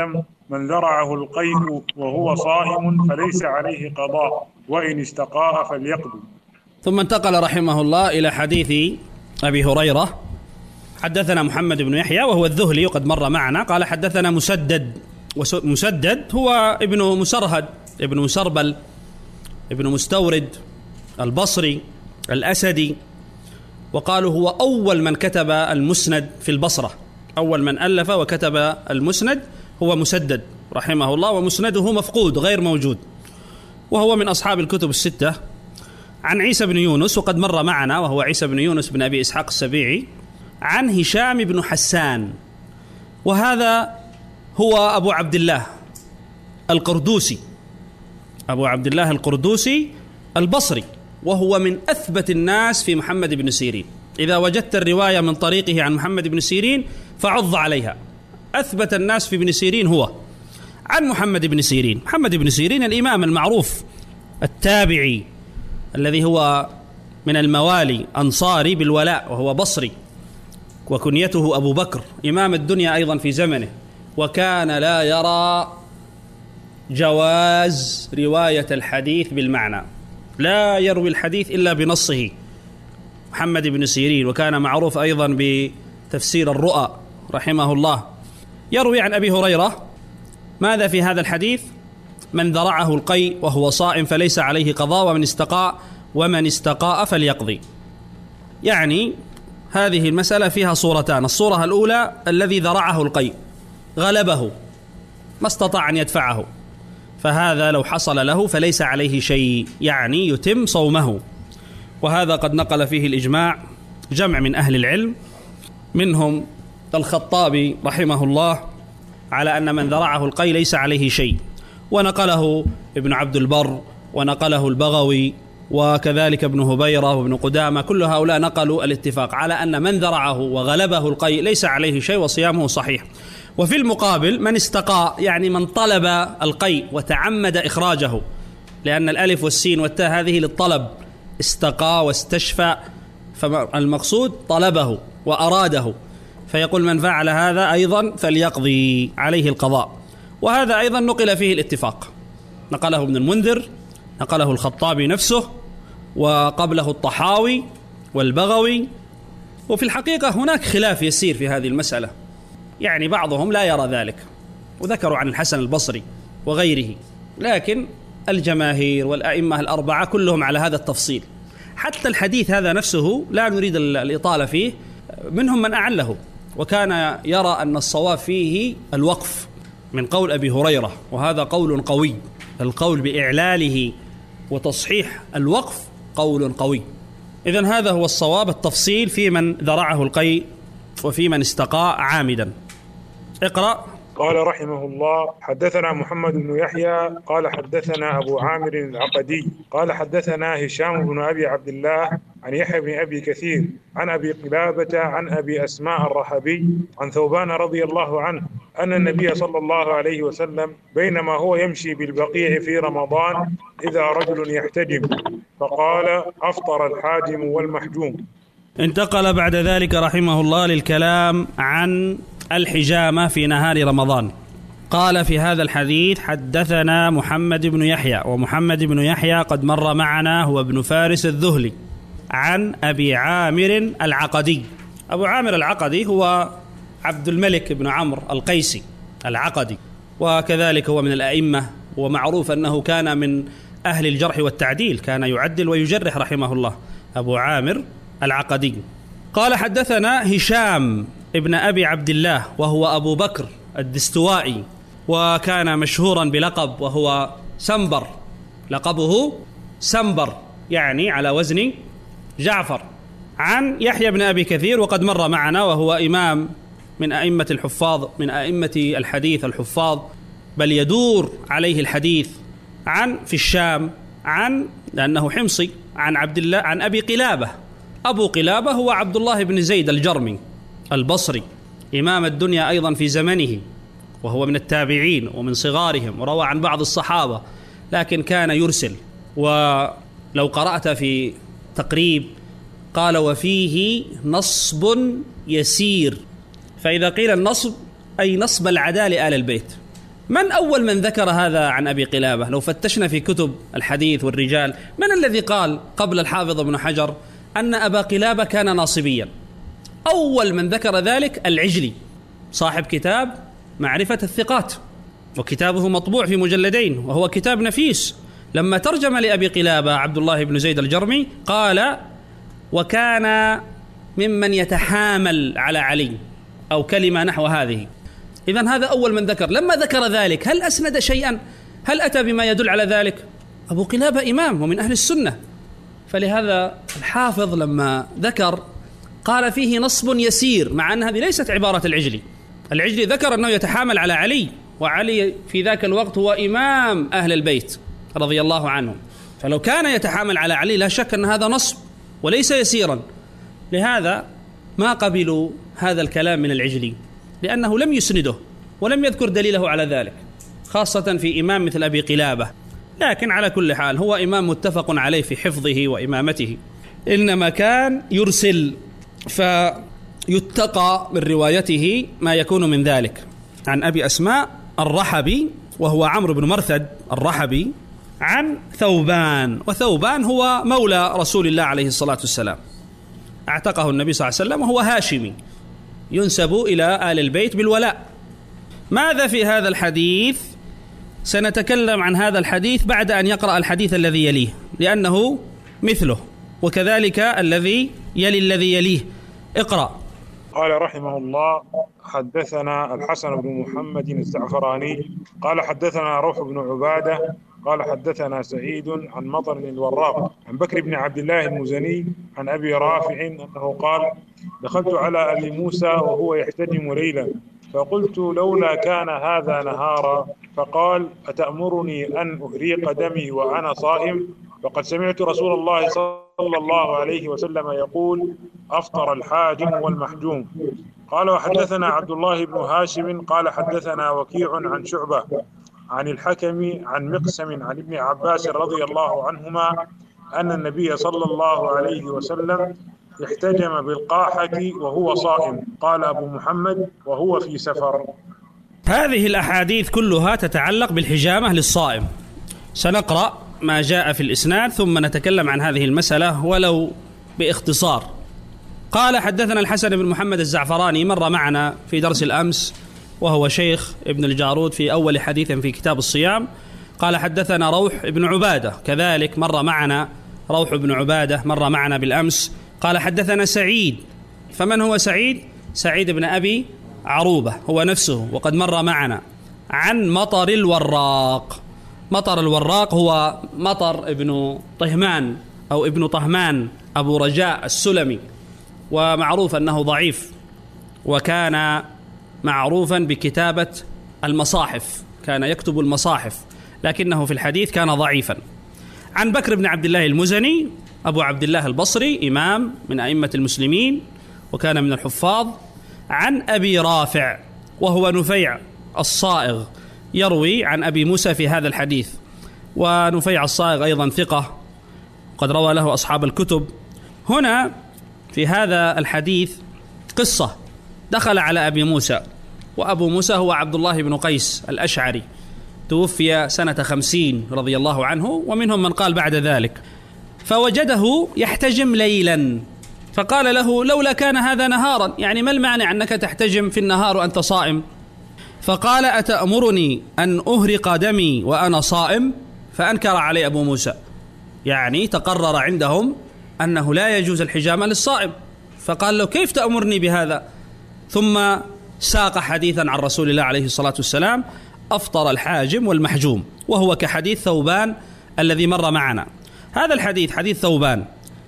من ذرعه القيء وهو صائم فليس عليه قضاء وإن استقاء فليقضي. ثم انتقل رحمه الله إلى حديث أبي هريرة. حدثنا محمد بن يحيى وهو الذهلي وقد مر معنا. قال حدثنا مسدد هو ابن مسرهد ابن مسربل ابن مستورد البصري الأسدي، وقالوا هو أول من كتب المسند في البصرة، أول من ألف وكتب المسند هو مسدد رحمه الله، ومسنده مفقود غير موجود، وهو من أصحاب الكتب الستة. عن عيسى بن يونس وقد مر معنا، وهو عيسى بن يونس بن أبي إسحاق السبيعي، عن هشام بن حسان، وهذا هو أبو عبد الله القردوسي، أبو عبد الله القردوسي البصري، وهو من أثبت الناس في محمد بن سيرين. إذا وجدت الرواية من طريقه عن محمد بن سيرين فعض عليها. أثبت الناس في ابن سيرين هو عن محمد بن سيرين. محمد بن سيرين الإمام المعروف التابعي الذي هو من الموالي أنصاري بالولاء، وهو بصري، وكنيته أبو بكر، إمام الدنيا أيضا في زمنه، وكان لا يرى جواز رواية الحديث بالمعنى، لا يروي الحديث إلا بنصه محمد بن سيرين. وكان معروف أيضا بتفسير الرؤى رحمه الله. يروي عن أبي هريرة ماذا في هذا الحديث؟ من ذرعه القيء وهو صائم فليس عليه قضاء ومن استقاء فليقضي. يعني هذه المسألة فيها صورتان. الصورة الأولى الذي ذرعه القيء غلبه ما استطاع أن يدفعه، فهذا لو حصل له فليس عليه شيء، يعني يتم صومه. وهذا قد نقل فيه الإجماع جمع من أهل العلم، منهم الخطابي رحمه الله على أن من ذرعه القيء ليس عليه شيء، ونقله ابن عبد البر، ونقله البغوي، وكذلك ابن هبيرة وابن قدامة، كل هؤلاء نقلوا الاتفاق على أن من ذرعه وغلبه القيء ليس عليه شيء وصيامه صحيح. وفي المقابل من استقاء، يعني من طلب القيء وتعمد إخراجه، لأن الألف والسين والتاء هذه للطلب، استقى واستشفى، فالمقصود طلبه وأراده، فيقول من فعل هذا أيضا فليقضي عليه القضاء. وهذا أيضا نقل فيه الاتفاق، نقله ابن المنذر، نقله الخطابي نفسه، وقبله الطحاوي والبغوي. وفي الحقيقة هناك خلاف يسير في هذه المسألة، يعني بعضهم لا يرى ذلك، وذكروا عن الحسن البصري وغيره، لكن الجماهير والأئمة الأربعة كلهم على هذا التفصيل. حتى الحديث هذا نفسه لا نريد الإطالة فيه، منهم من أعله وكان يرى أن الصواب فيه الوقف من قول أبي هريرة، وهذا قول قوي. القول بإعلاله وتصحيح الوقف قول قوي. إذن هذا هو الصواب، التفصيل في من ذرعه القيء وفي من استقاء عامدا. اقرأ. قال رحمه الله: حدثنا محمد بن يحيى قال حدثنا أبو عامر العقدي قال حدثنا هشام بن أبي عبد الله عن يحيى بن أبي كثير عن أبي قلابة عن أبي أسماء الرحبي عن ثوبان رضي الله عنه أن النبي صلى الله عليه وسلم بينما هو يمشي بالبقيع في رمضان إذا رجل يحتجم فقال: أفطر الحاجم والمحجوم. انتقل بعد ذلك رحمه الله للكلام عن الحجامة في نهار رمضان. قال في هذا الحديث: حدثنا محمد بن يحيى، ومحمد بن يحيى قد مر معنا، هو ابن فارس الذهلي، عن أبي عامر العقدي. أبو عامر العقدي هو عبد الملك بن عمرو القيسي العقدي، وكذلك هو من الأئمة، ومعروف أنه كان من أهل الجرح والتعديل، كان يعدل ويجرح رحمه الله، أبو عامر العقدي. قال حدثنا هشام ابن أبي عبد الله، وهو أبو بكر الدستوائي، وكان مشهورا بلقب وهو سنبر، لقبه سنبر يعني على وزن جعفر. عن يحيى بن أبي كثير وقد مر معنا، وهو إمام من أئمة الحفاظ، من أئمة الحديث الحفاظ، بل يدور عليه الحديث. عن في الشام، عن لأنه حمصي، عن عبد الله عن أبي قلابة. أبو قلابة هو عبد الله بن زيد الجرمي البصري، إمام الدنيا أيضا في زمنه، وهو من التابعين ومن صغارهم، وروى عن بعض الصحابة، لكن كان يرسل. ولو قرأت في تقريب قال: وفيه نصب يسير. فإذا قيل النصب أي نصب العداء لآل البيت، من أول من ذكر هذا عن أبي قلابة؟ لو فتشنا في كتب الحديث والرجال، من الذي قال قبل الحافظ ابن حجر أن أبا قلابة كان ناصبيا؟ أول من ذكر ذلك العجلي صاحب كتاب معرفة الثقات، وكتابه مطبوع في مجلدين وهو كتاب نفيس. لما ترجم لأبي قلابة عبد الله بن زيد الجرمي قال: وكان ممن يتحامل على علي، أو كلمة نحو هذه. إذن هذا أول من ذكر. لما ذكر ذلك هل أسند شيئا؟ هل أتى بما يدل على ذلك؟ أبو قلابة إمام ومن أهل السنة، فلهذا الحافظ لما ذكر قال فيه نصب يسير، مع أن هذه ليست عبارة العجلي. العجلي ذكر أنه يتحامل على علي، وعلي في ذاك الوقت هو إمام أهل البيت رضي الله عنهم، فلو كان يتحامل على علي لا شك أن هذا نصب وليس يسيرا. لهذا ما قبلوا هذا الكلام من العجلي، لأنه لم يسنده ولم يذكر دليله على ذلك، خاصة في إمام مثل أبي قلابة. لكن على كل حال هو إمام متفق عليه في حفظه وإمامته، إنما كان يرسل فيتقى من روايته ما يكون من ذلك. عن أبي أسماء الرحبي وهو عمرو بن مرثد الرحبي عن ثوبان، وثوبان هو مولى رسول الله عليه الصلاة والسلام، اعتقه النبي صلى الله عليه وسلم، وهو هاشمي ينسب إلى آل البيت بالولاء. ماذا في هذا الحديث؟ سنتكلم عن هذا الحديث بعد أن يقرأ الحديث الذي يليه، لأنه مثله، وكذلك الذي يليه. اقرأ. قال رحمه الله: حدثنا الحسن بن محمد الزعفراني قال حدثنا روح بن عبادة قال حدثنا سعيد عن مطر الوراق عن بكر بن عبد الله المزني عن أبي رافع أنه قال: دخلت على أبي موسى وهو يحتجم ليلا، فقلت: لولا كان هذا نهارا. فقال: أتأمرني أن أهريق دمي وأنا صائم؟ وقد سمعت رسول الله صلى الله عليه وسلم يقول: أفطر الحاجم والمحجوم. قال: وحدثنا عبد الله بن هاشم قال حدثنا وكيع عن شعبة عن الحكم عن مقسم عن ابن عباس رضي الله عنهما أن النبي صلى الله عليه وسلم احتجم بالقاحة وهو صائم. قال أبو محمد: وهو في سفر. هذه الأحاديث كلها تتعلق بالحجامة للصائم. سنقرأ ما جاء في الإسناد ثم نتكلم عن هذه المسألة ولو باختصار. قال: حدثنا الحسن بن محمد الزعفراني، مر معنا في درس الأمس، وهو شيخ ابن الجارود في أول حديث في كتاب الصيام. قال: حدثنا روح بن عبادة، كذلك مر معنا روح بن عبادة، مر معنا بالأمس. قال: حدثنا سعيد. فمن هو سعيد؟ سعيد بن أبي عروبة هو نفسه، وقد مر معنا. عن مطر الوراق. مطر الوراق هو مطر ابن طهمان أو ابن طهمان أبو رجاء السلمي، ومعروف أنه ضعيف، وكان معروفا بكتابة المصاحف، كان يكتب المصاحف، لكنه في الحديث كان ضعيفا. عن بكر بن عبد الله المزني أبو عبد الله البصري، إمام من أئمة المسلمين وكان من الحفاظ. عن أبي رافع وهو نفيع الصائغ، يروي عن أبي موسى في هذا الحديث، ونفيع الصائغ أيضا ثقة قد روى له أصحاب الكتب. هنا في هذا الحديث قصة، دخل على أبي موسى، وأبو موسى هو عبد الله بن قيس الأشعري، توفي سنة 50 رضي الله عنه، ومنهم من قال بعد ذلك. فوجده يحتجم ليلا، فقال له: لولا كان هذا نهارا، يعني ما المانع أنك تحتجم في النهار وأنت صائم؟ فقال: أتأمرني أن أهرق دمي وأنا صائم؟ فأنكر عليه أبو موسى، يعني تقرر عندهم أنه لا يجوز الحجامة للصائم. فقال له: كيف تأمرني بهذا؟ ثم ساق حديثا عن رسول الله عليه الصلاة والسلام: أفطر الحاجم والمحجوم، وهو كحديث ثوبان الذي مر معنا. هذا الحديث حديث ثوبان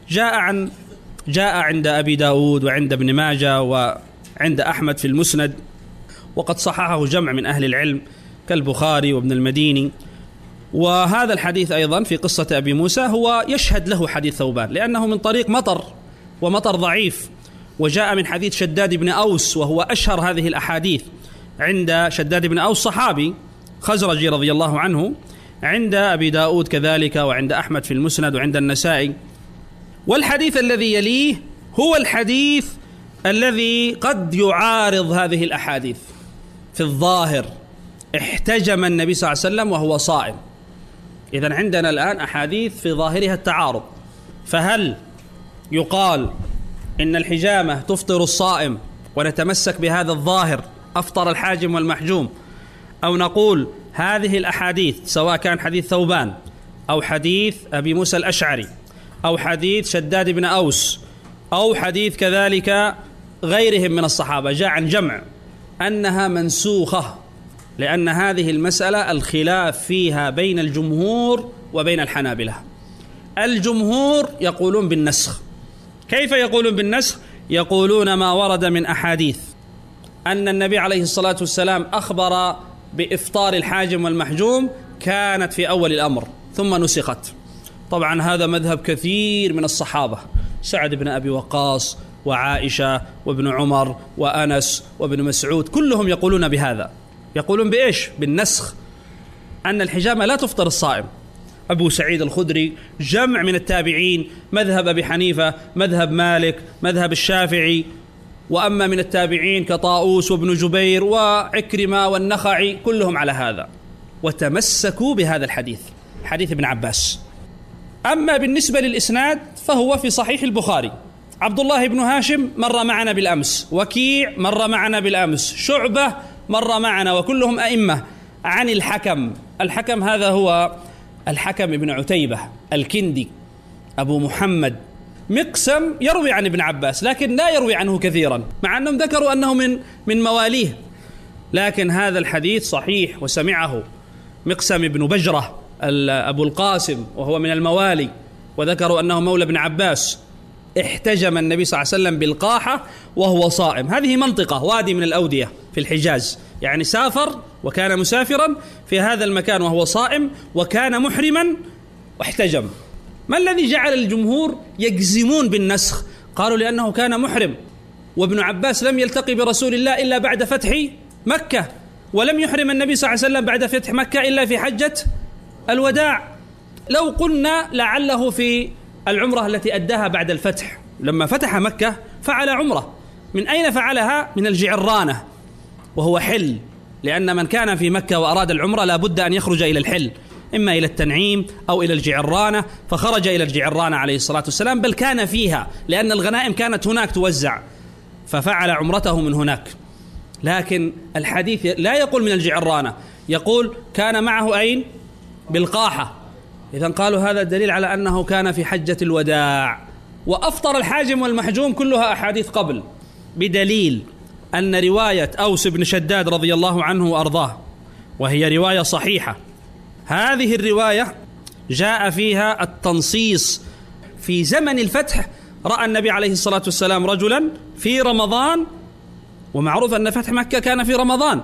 جاء عند أبي داود وعند ابن ماجة وعند أحمد في المسند، وقد صححه جمع من أهل العلم كالبخاري وابن المديني. وهذا الحديث أيضا في قصة أبي موسى هو يشهد له حديث ثوبان، لأنه من طريق مطر، ومطر ضعيف، وجاء من حديث شداد بن أوس، وهو أشهر هذه الأحاديث عند شداد بن أوس، صحابي خزرجي رضي الله عنه، عند أبي داود كذلك، وعند أحمد في المسند، وعند النسائي. والحديث الذي يليه هو الحديث الذي قد يعارض هذه الأحاديث في الظاهر، احتجم النبي صلى الله عليه وسلم وهو صائم. إذن عندنا الآن أحاديث في ظاهرها التعارض، فهل يقال إن الحجامة تفطر الصائم ونتمسك بهذا الظاهر أفطر الحاجم والمحجوم، أو نقول هذه الأحاديث سواء كان حديث ثوبان أو حديث أبي موسى الأشعري أو حديث شداد بن أوس أو حديث كذلك غيرهم من الصحابة جاء عن جمع أنها منسوخة، لأن هذه المسألة الخلاف فيها بين الجمهور وبين الحنابلة. الجمهور يقولون بالنسخ. كيف يقولون بالنسخ؟ يقولون ما ورد من أحاديث أن النبي عليه الصلاة والسلام أخبر بإفطار الحاجم والمحجوم كانت في أول الأمر ثم نسخت. طبعا هذا مذهب كثير من الصحابة، سعد بن أبي وقاص وعائشة وابن عمر وأنس وابن مسعود، كلهم يقولون بهذا. يقولون بإيش؟ بالنسخ، أن الحجامة لا تفطر الصائم. أبو سعيد الخدري، جمع من التابعين، مذهب أبي حنيفة، مذهب مالك، مذهب الشافعي، وأما من التابعين كطاؤوس وابن جبير وعكرمة والنخعي، كلهم على هذا وتمسكوا بهذا الحديث، حديث ابن عباس. أما بالنسبة للإسناد فهو في صحيح البخاري. عبد الله بن هاشم مر معنا بالأمس، وكيع مر معنا بالأمس، شعبة مر معنا، وكلهم أئمة عن الحكم. الحكم هذا هو الحكم بن عتيبة الكندي أبو محمد. مقسم يروي عن ابن عباس لكن لا يروي عنه كثيرا، مع أنهم ذكروا أنه من مواليه، لكن هذا الحديث صحيح وسمعه مقسم بن بجرة أبو القاسم وهو من الموالي، وذكروا أنه مولى ابن عباس. احتجم النبي صلى الله عليه وسلم بالقاحة وهو صائم. هذه منطقة وادي من الأودية في الحجاز، يعني سافر وكان مسافرا في هذا المكان وهو صائم وكان محرما واحتجم. ما الذي جعل الجمهور يجزمون بالنسخ؟ قالوا لأنه كان محرم، وابن عباس لم يلتقي برسول الله إلا بعد فتح مكة، ولم يحرم النبي صلى الله عليه وسلم بعد فتح مكة إلا في حجة الوداع. لو قلنا لعله في العمرة التي أداها بعد الفتح، لما فتح مكة فعل عمرة. من أين فعلها؟ من الجعرانة، وهو حل، لأن من كان في مكة وأراد العمرة لا بد أن يخرج إلى الحل، إما إلى التنعيم أو إلى الجعرانة، فخرج إلى الجعرانة عليه الصلاة والسلام، بل كان فيها لأن الغنائم كانت هناك توزع، ففعل عمرته من هناك. لكن الحديث لا يقول من الجعرانة، يقول كان معه أين؟ بالقاحة. إذن قالوا هذا دليل على أنه كان في حجة الوداع. وأفطر الحاجم والمحجوم كلها أحاديث قبل، بدليل أن رواية أوس بن شداد رضي الله عنه وأرضاه، وهي رواية صحيحة، هذه الرواية جاء فيها التنصيص. في زمن الفتح رأى النبي عليه الصلاة والسلام رجلا في رمضان، ومعروف أن فتح مكة كان في رمضان،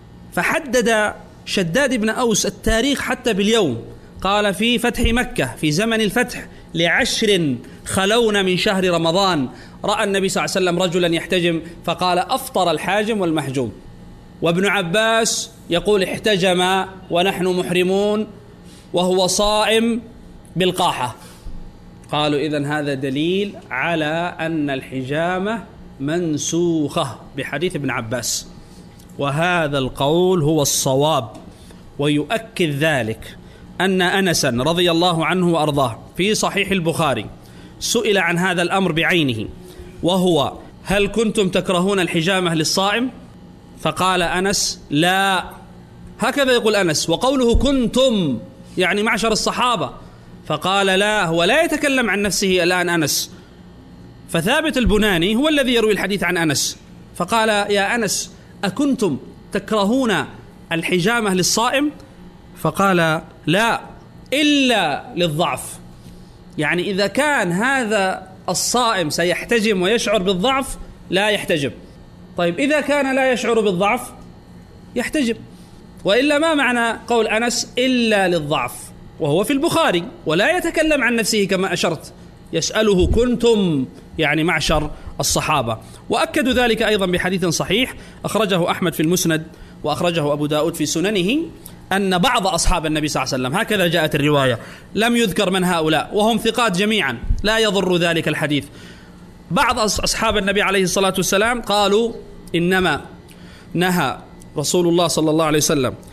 فحدد شداد بن أوس التاريخ حتى باليوم، قال في فتح مكة في زمن الفتح ل10 خلون من شهر رمضان رأى النبي صلى الله عليه وسلم رجلا يحتجم، فقال أفطر الحاجم والمحجوم. وابن عباس يقول احتجم ونحن محرمون وهو صائم بالقاحة. قالوا إذن هذا دليل على أن الحجامة منسوخة بحديث ابن عباس، وهذا القول هو الصواب. ويؤكد ذلك أن أنسا رضي الله عنه وأرضاه في صحيح البخاري سئل عن هذا الأمر بعينه، وهو هل كنتم تكرهون الحجامة للصائم؟ فقال أنس لا، هكذا يقول أنس، وقوله كنتم يعني معشر الصحابة، فقال لا، هو لا يتكلم عن نفسه الآن أنس. فثابت البناني هو الذي يروي الحديث عن أنس، فقال يا أنس أكنتم تكرهون الحجامة للصائم؟ فقال لا إلا للضعف، يعني إذا كان هذا الصائم سيحتجم ويشعر بالضعف لا يحتجم. طيب إذا كان لا يشعر بالضعف يحتجم، وإلا ما معنى قول أنس إلا للضعف؟ وهو في البخاري ولا يتكلم عن نفسه كما أشرت، يسأله كنتم يعني معشر الصحابة. وأكدوا ذلك أيضا بحديث صحيح أخرجه أحمد في المسند وأخرجه أبو داود في سننه، أن بعض أصحاب النبي صلى الله عليه وسلم، هكذا جاءت الرواية، لم يذكر من هؤلاء وهم ثقات جميعا لا يضر ذلك الحديث، بعض أصحاب النبي عليه الصلاة والسلام قالوا إنما نهى رسول الله صلى الله عليه وسلم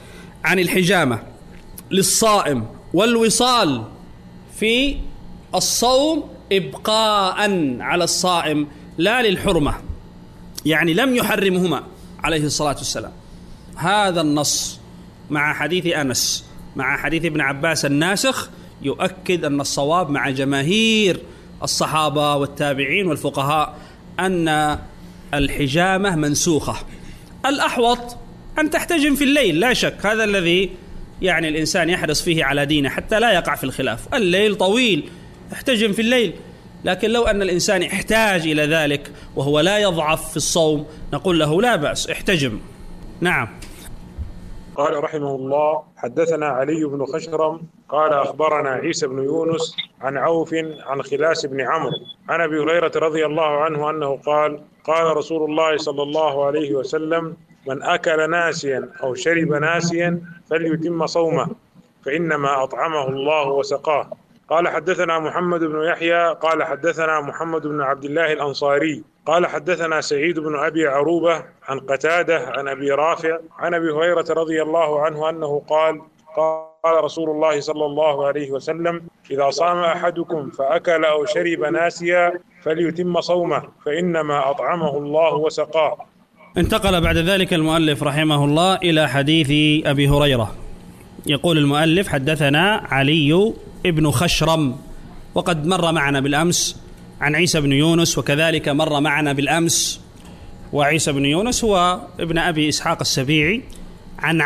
عن الحجامة للصائم والوصال في الصوم إبقاء على الصائم لا للحرمة، يعني لم يحرمهما عليه الصلاة والسلام. هذا النص مع حديث أنس مع حديث ابن عباس الناسخ يؤكد أن الصواب مع جماهير الصحابة والتابعين والفقهاء أن الحجامة منسوخة. الأحوط أن تحتجم في الليل لا شك، هذا الذي يعني الإنسان يحرص فيه على دينه حتى لا يقع في الخلاف. الليل طويل، احتجم في الليل. لكن لو أن الإنسان احتاج إلى ذلك وهو لا يضعف في الصوم نقول له لا بأس، احتجم. نعم. قال رحمه الله: حدثنا علي بن خشرم قال أخبرنا عيسى بن يونس عن عوف عن خلاس بن عمرو عن أبي هريرة رضي الله عنه أنه قال: قال رسول الله صلى الله عليه وسلم: من أكل ناسيا أو شرب ناسيا فليتم صومه فإنما أطعمه الله وسقاه. قال حدثنا محمد بن يحيى قال حدثنا محمد بن عبد الله الأنصاري قال حدثنا سعيد بن أبي عروبة عن قتادة عن أبي رافع عن أبي هريرة رضي الله عنه أنه قال: قال رسول الله صلى الله عليه وسلم: إذا صام أحدكم فأكل أو شرب ناسيا فليتم صومه فإنما أطعمه الله وسقاه. انتقل بعد ذلك المؤلف رحمه الله إلى حديث أبي هريرة. يقول المؤلف: حدثنا علي ابن خشرم، وقد مر معنا بالأمس عن عيسى بن يونس، وكذلك مر معنا بالأمس وعيسى بن يونس هو ابن أبي إسحاق السبيعي عن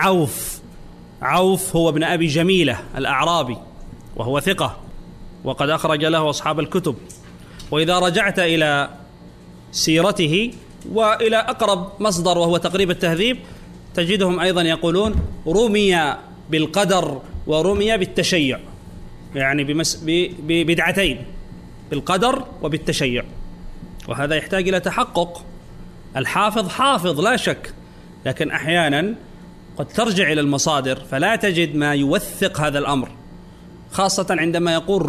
عوف هو ابن أبي جميلة الأعرابي وهو ثقة وقد أخرج له أصحاب الكتب. وإذا رجعت إلى سيرته وإلى أقرب مصدر وهو تقريب التهذيب تجدهم أيضا يقولون رمي بالقدر ورمي بالتشيع، يعني بدعتين، بالقدر وبالتشيع، وهذا يحتاج إلى تحقق. الحافظ حافظ لا شك، لكن أحيانا قد ترجع إلى المصادر فلا تجد ما يوثق هذا الأمر، خاصة عندما يقول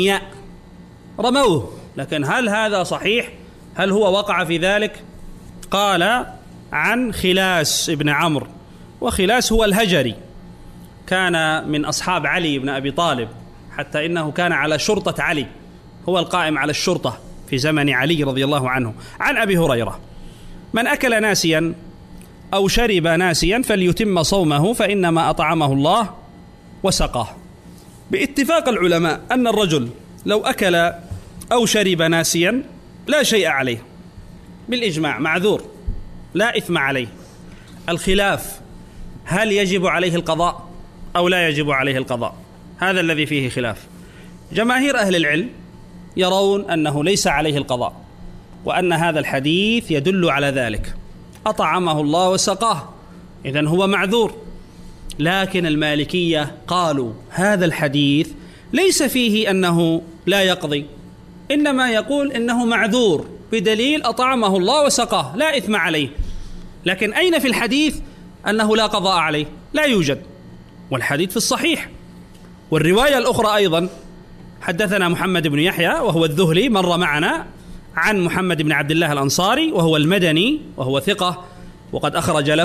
رموه، لكن هل هذا صحيح؟ هل هو وقع في ذلك؟ قال عن خلاس ابن عمرو، وخلاس هو الهجري، كان من أصحاب علي بن أبي طالب، حتى إنه كان على شرطة علي، هو القائم على الشرطة في زمن علي رضي الله عنه. عن أبي هريرة: من أكل ناسيا أو شرب ناسيا فليتم صومه فإنما أطعمه الله وسقاه. باتفاق العلماء أن الرجل لو أكل أو شرب ناسيا لا شيء عليه بالإجماع، معذور لا إثم عليه. الخلاف هل يجب عليه القضاء أو لا يجب عليه القضاء، هذا الذي فيه خلاف. جماهير أهل العلم يرون أنه ليس عليه القضاء، وأن هذا الحديث يدل على ذلك، أطعمه الله وسقاه، إذن هو معذور. لكن المالكية قالوا هذا الحديث ليس فيه أنه لا يقضي، إنما يقول إنه معذور بدليل أطعمه الله وسقاه لا إثم عليه. لكن أين في الحديث أنه لا قضاء عليه؟ لا يوجد، والحديث في الصحيح. والرواية الأخرى أيضا: حدثنا محمد بن يحيى وهو الذهلي، مر معنا، عن محمد بن عبد الله الأنصاري وهو المدني وهو ثقة، وقد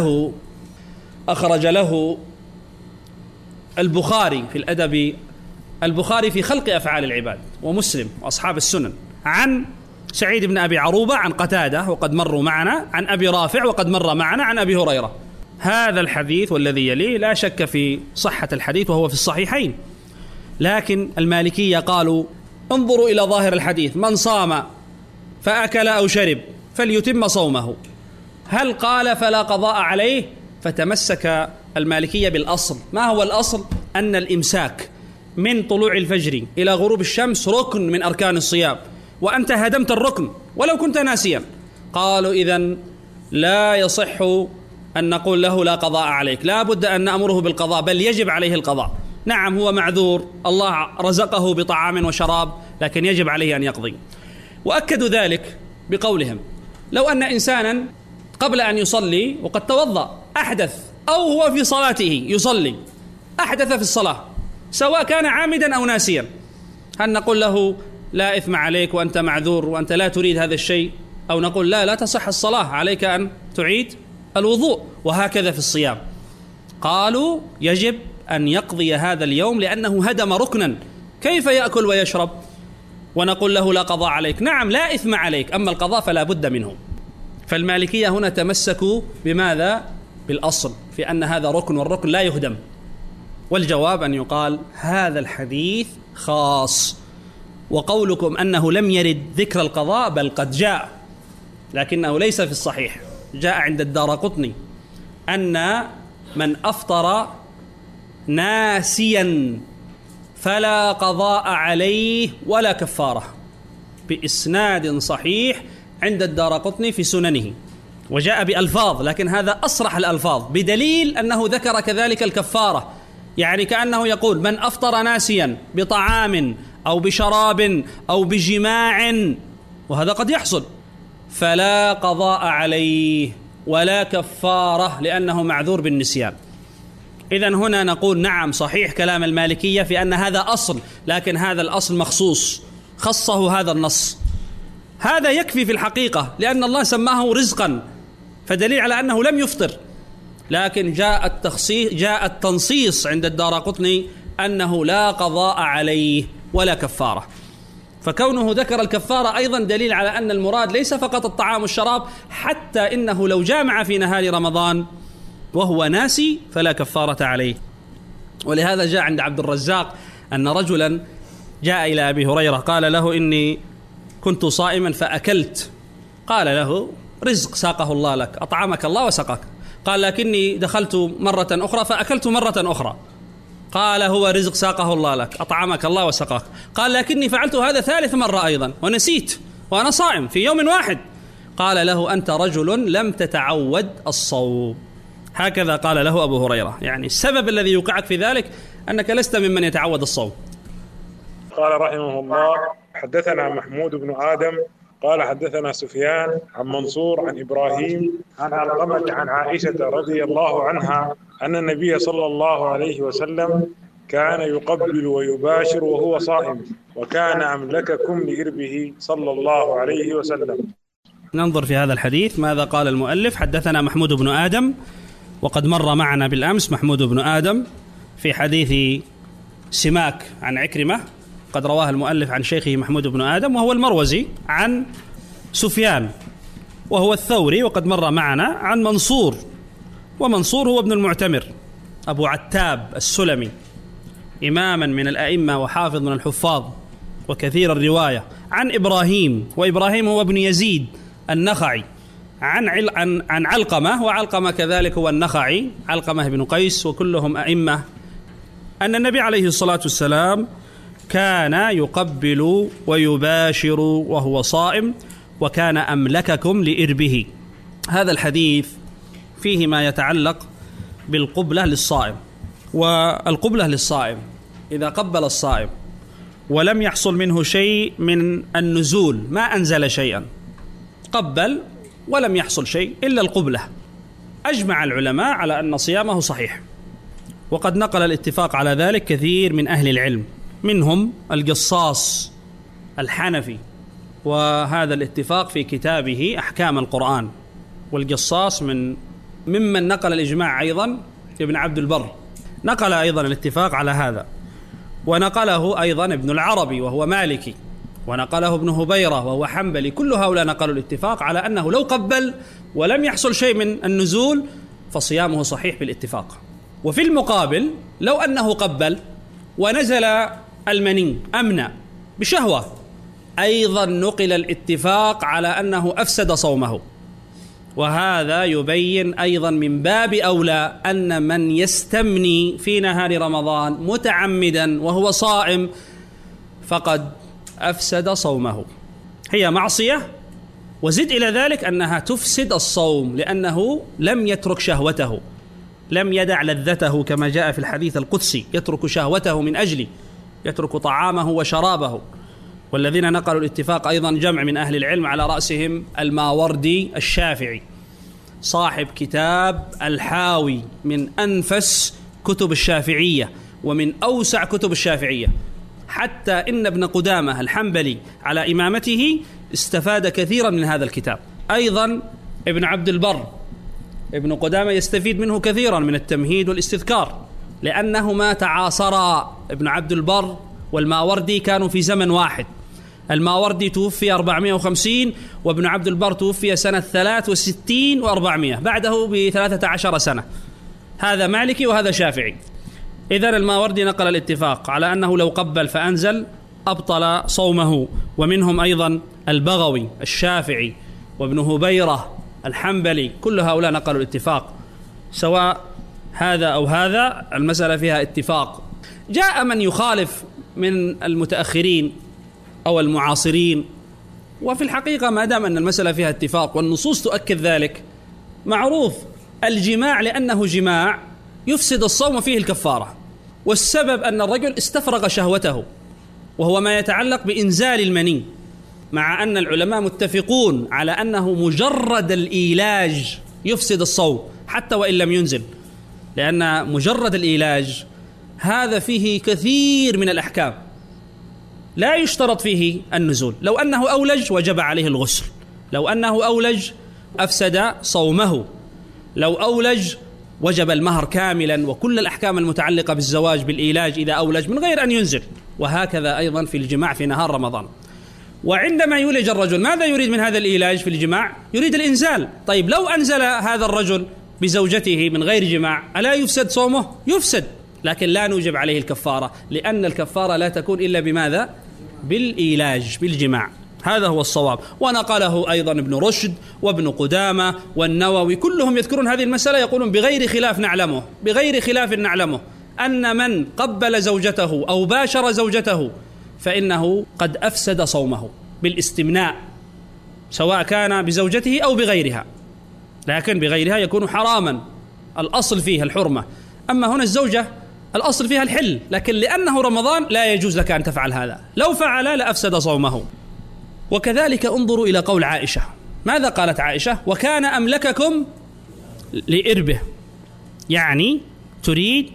أخرج له البخاري في الأدب، البخاري في خلق أفعال العباد، ومسلم وأصحاب السنن، عن سعيد بن أبي عروبة عن قتادة وقد مروا معنا، عن أبي رافع وقد مر معنا، عن أبي هريرة. هذا الحديث والذي يليه لا شك في صحة الحديث وهو في الصحيحين. لكن المالكية قالوا انظروا إلى ظاهر الحديث: من صام فأكل أو شرب فليتم صومه. هل قال فلا قضاء عليه؟ فتمسك المالكية بالأصل. ما هو الأصل؟ أن الإمساك من طلوع الفجر إلى غروب الشمس ركن من أركان الصيام، وأنت هدمت الركن ولو كنت ناسيا. قالوا إذن لا يصح أن نقول له لا قضاء عليك، لا بد أن نأمره بالقضاء، بل يجب عليه القضاء. نعم هو معذور، الله رزقه بطعام وشراب، لكن يجب عليه أن يقضي. وأكدوا ذلك بقولهم: لو أن إنسانا قبل أن يصلي وقد توضأ أحدث، أو هو في صلاته يصلي أحدث في الصلاة، سواء كان عامدا أو ناسيا، هل نقول له لا إثم عليك وأنت معذور وأنت لا تريد هذا الشيء، أو نقول لا تصح الصلاة عليك أن تعيد الوضوء؟ وهكذا في الصيام. قالوا يجب أن يقضي هذا اليوم لأنه هدم ركنا، كيف يأكل ويشرب ونقول له لا قضاء عليك؟ نعم لا إثم عليك، أما القضاء فلا بد منه. فالمالكية هنا تمسكوا بماذا؟ بالأصل في أن هذا ركن والركن لا يهدم. والجواب أن يقال هذا الحديث خاص، وقولكم أنه لم يرد ذكر القضاء بل قد جاء لكنه ليس في الصحيح. جاء عند الدارقطني أن من أفطر ناسيا فلا قضاء عليه ولا كفارة، بإسناد صحيح عند الدارقطني في سننه، وجاء بألفاظ لكن هذا أصرح الألفاظ بدليل أنه ذكر كذلك الكفارة. يعني كأنه يقول من أفطر ناسيا بطعام أو بشراب أو بجماع، وهذا قد يحصل، فلا قضاء عليه ولا كفارة لأنه معذور بالنسيان. إذن هنا نقول نعم صحيح كلام المالكية في أن هذا أصل، لكن هذا الأصل مخصوص، خصه هذا النص. هذا يكفي في الحقيقة لأن الله سماه رزقا، فدليل على أنه لم يفطر. لكن جاء التنصيص عند الدارقطني أنه لا قضاء عليه ولا كفارة، فكونه ذكر الكفارة أيضا دليل على أن المراد ليس فقط الطعام والشراب، حتى إنه لو جامع في نهار رمضان وهو ناسي فلا كفارة عليه. ولهذا جاء عند عبد الرزاق أن رجلا جاء إلى أبي هريرة قال له إني كنت صائما فأكلت، قال له رزق ساقه الله لك، أطعمك الله وسقاك. قال لكني دخلت مرة أخرى فأكلت مرة أخرى، قال هو رزق ساقه الله لك، أطعمك الله وسقاك. قال لكني فعلت هذا ثالث مرة أيضا ونسيت وأنا صائم في يوم واحد. قال له أنت رجل لم تتعود الصوم. هكذا قال له أبو هريرة، يعني السبب الذي يوقعك في ذلك أنك لست ممن يتعود الصوم. قال رحمه الله حدثنا محمود بن آدم قال حدثنا سفيان عن منصور عن إبراهيم عن علقمة عن عائشة رضي الله عنها أن النبي صلى الله عليه وسلم كان يقبل ويباشر وهو صائم، وكان أملككم لإربه صلى الله عليه وسلم. ننظر في هذا الحديث ماذا قال المؤلف. حدثنا محمود بن آدم، وقد مر معنا بالأمس محمود بن آدم في حديث سماك عن عكرمة، قد رواه المؤلف عن شيخه محمود بن آدم وهو المروزي عن سفيان وهو الثوري، وقد مر معنا عن منصور، ومنصور هو ابن المعتمر أبو عتاب السلمي، إماما من الأئمة وحافظ من الحفاظ وكثير الرواية، عن إبراهيم، وإبراهيم هو ابن يزيد النخعي، عن علقمة، وعلقمة كذلك هو النخعي، علقمة بن قيس، وكلهم أئمة، أن النبي عليه الصلاة والسلام كان يقبل ويباشر وهو صائم، وكان أملككم لإربه. هذا الحديث فيه ما يتعلق بالقبلة للصائم. والقبلة للصائم إذا قبل الصائم ولم يحصل منه شيء من النزول، ما أنزل شيئا، قبل ولم يحصل شيء إلا القبلة، أجمع العلماء على أن صيامه صحيح. وقد نقل الاتفاق على ذلك كثير من أهل العلم، منهم القصاص الحنفي، وهذا الاتفاق في كتابه أحكام القرآن. والقصاص ممن نقل الإجماع أيضا ابن عبد البر، نقل أيضا الاتفاق على هذا، ونقله أيضا ابن العربي وهو مالكي، ونقله ابن هبيرة وهو حنبلي. كل هؤلاء نقلوا الاتفاق على أنه لو قبل ولم يحصل شيء من النزول فصيامه صحيح بالاتفاق. وفي المقابل لو أنه قبل ونزل المني أمنع بشهوة، أيضا نقل الاتفاق على أنه أفسد صومه. وهذا يبين أيضا من باب أولى أن من يستمني في نهار رمضان متعمدا وهو صائم فقد أفسد صومه، هي معصية، وزد إلى ذلك أنها تفسد الصوم لأنه لم يترك شهوته، لم يدع لذته كما جاء في الحديث القدسي، يترك شهوته من أجله، يترك طعامه وشرابه. والذين نقلوا الاتفاق أيضا جمع من أهل العلم، على رأسهم الماوردي الشافعي صاحب كتاب الحاوي، من أنفس كتب الشافعية ومن أوسع كتب الشافعية، حتى إن ابن قدامة الحنبلي على إمامته استفاد كثيرا من هذا الكتاب. أيضا ابن عبد البر ابن قدامة يستفيد منه كثيرا من التمهيد والاستذكار، لأنهما تعاصرا. ابن عبد البر والماوردي كانوا في زمن واحد. الماوردي توفي 450 وابن عبد البر توفي سنة 63 و400، بعده ب13 سنة. هذا مالكي وهذا شافعي. إذن الماوردي نقل الاتفاق على أنه لو قبل فأنزل أبطل صومه. ومنهم أيضا البغوي الشافعي وابن هبيرة الحنبلي، كل هؤلاء نقلوا الاتفاق، سواء هذا أو هذا المسألة فيها اتفاق. جاء من يخالف من المتأخرين أو المعاصرين، وفي الحقيقة ما دام أن المسألة فيها اتفاق والنصوص تؤكد ذلك، معروف الجماع لأنه جماع يفسد الصوم فيه الكفارة، والسبب أن الرجل استفرغ شهوته، وهو ما يتعلق بإنزال المني، مع أن العلماء متفقون على أنه مجرد الإيلاج يفسد الصوم حتى وإن لم ينزل، لأن مجرد الإيلاج هذا فيه كثير من الأحكام لا يشترط فيه النزول. لو أنه أولج وجب عليه الغسل، لو أنه أولج أفسد صومه، لو أولج وجب المهر كاملا، وكل الأحكام المتعلقة بالزواج بالإيلاج إذا أولج من غير أن ينزل، وهكذا أيضا في الجماع في نهار رمضان. وعندما يولج الرجل ماذا يريد من هذا الإيلاج في الجماع؟ يريد الإنزال. طيب لو أنزل هذا الرجل بزوجته من غير جماع ألا يفسد صومه؟ يفسد، لكن لا نوجب عليه الكفارة، لأن الكفارة لا تكون إلا بماذا؟ بالإيلاج، بالجماع. هذا هو الصواب. ونقله أيضا ابن رشد وابن قدامة والنووي، كلهم يذكرون هذه المسألة، يقولون بغير خلاف نعلمه، بغير خلاف نعلمه أن من قبل زوجته أو باشر زوجته فإنه قد أفسد صومه بالاستمناء، سواء كان بزوجته أو بغيرها، لكن بغيرها يكون حراما، الأصل فيها الحرمة. أما هنا الزوجة الأصل فيها الحل، لكن لأنه رمضان لا يجوز لك أن تفعل هذا، لو فعل لأفسد صومه. وكذلك انظروا إلى قول عائشة، ماذا قالت عائشة؟ وكان أملككم لإربه، يعني تريد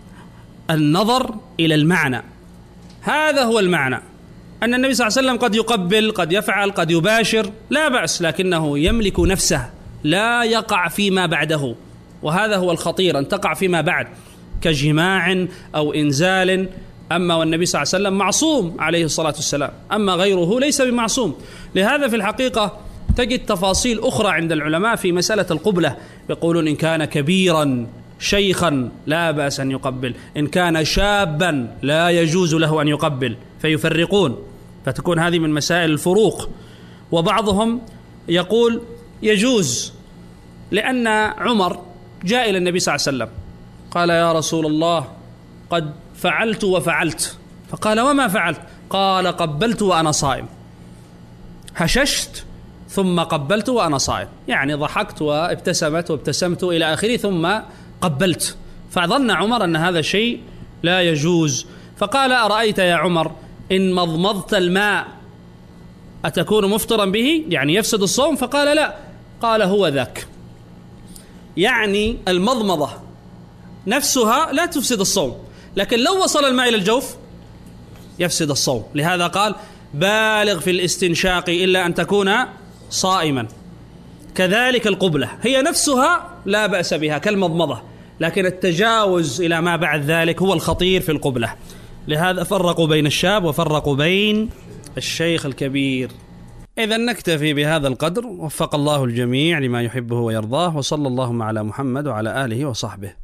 النظر إلى المعنى. هذا هو المعنى، أن النبي صلى الله عليه وسلم قد يقبل، قد يفعل، قد يباشر، لا بأس، لكنه يملك نفسه، لا يقع فيما بعده. وهذا هو الخطير، أن تقع فيما بعد كجماع أو إنزال. أما والنبي صلى الله عليه وسلم معصوم عليه الصلاة والسلام، أما غيره ليس بمعصوم. لهذا في الحقيقة تجد تفاصيل أخرى عند العلماء في مسألة القبلة، يقولون إن كان كبيرا شيخا لا بأس أن يقبل، إن كان شابا لا يجوز له أن يقبل، فيفرقون، فتكون هذه من مسائل الفروق. وبعضهم يقول يجوز، لأن عمر جاء إلى النبي صلى الله عليه وسلم قال يا رسول الله قد فعلت وفعلت، فقال وما فعلت؟ قال قبلت وأنا صائم، هششت ثم قبلت وأنا صائم، يعني ضحكت وابتسمت إلى آخره ثم قبلت. فظن عمر أن هذا الشيء لا يجوز، فقال أرأيت يا عمر إن مضمضت الماء أتكون مفطرا به، يعني يفسد الصوم؟ فقال لا، قال هو ذاك، يعني المضمضة نفسها لا تفسد الصوم، لكن لو وصل الماء إلى الجوف يفسد الصوم. لهذا قال بالغ في الاستنشاق إلا أن تكون صائما. كذلك القبلة هي نفسها لا بأس بها كالمضمضة، لكن التجاوز إلى ما بعد ذلك هو الخطير في القبلة. لهذا فرقوا بين الشاب وفرقوا بين الشيخ الكبير. إذن نكتفي بهذا القدر، وفق الله الجميع لما يحبه ويرضاه، وصلى اللهم على محمد وعلى آله وصحبه.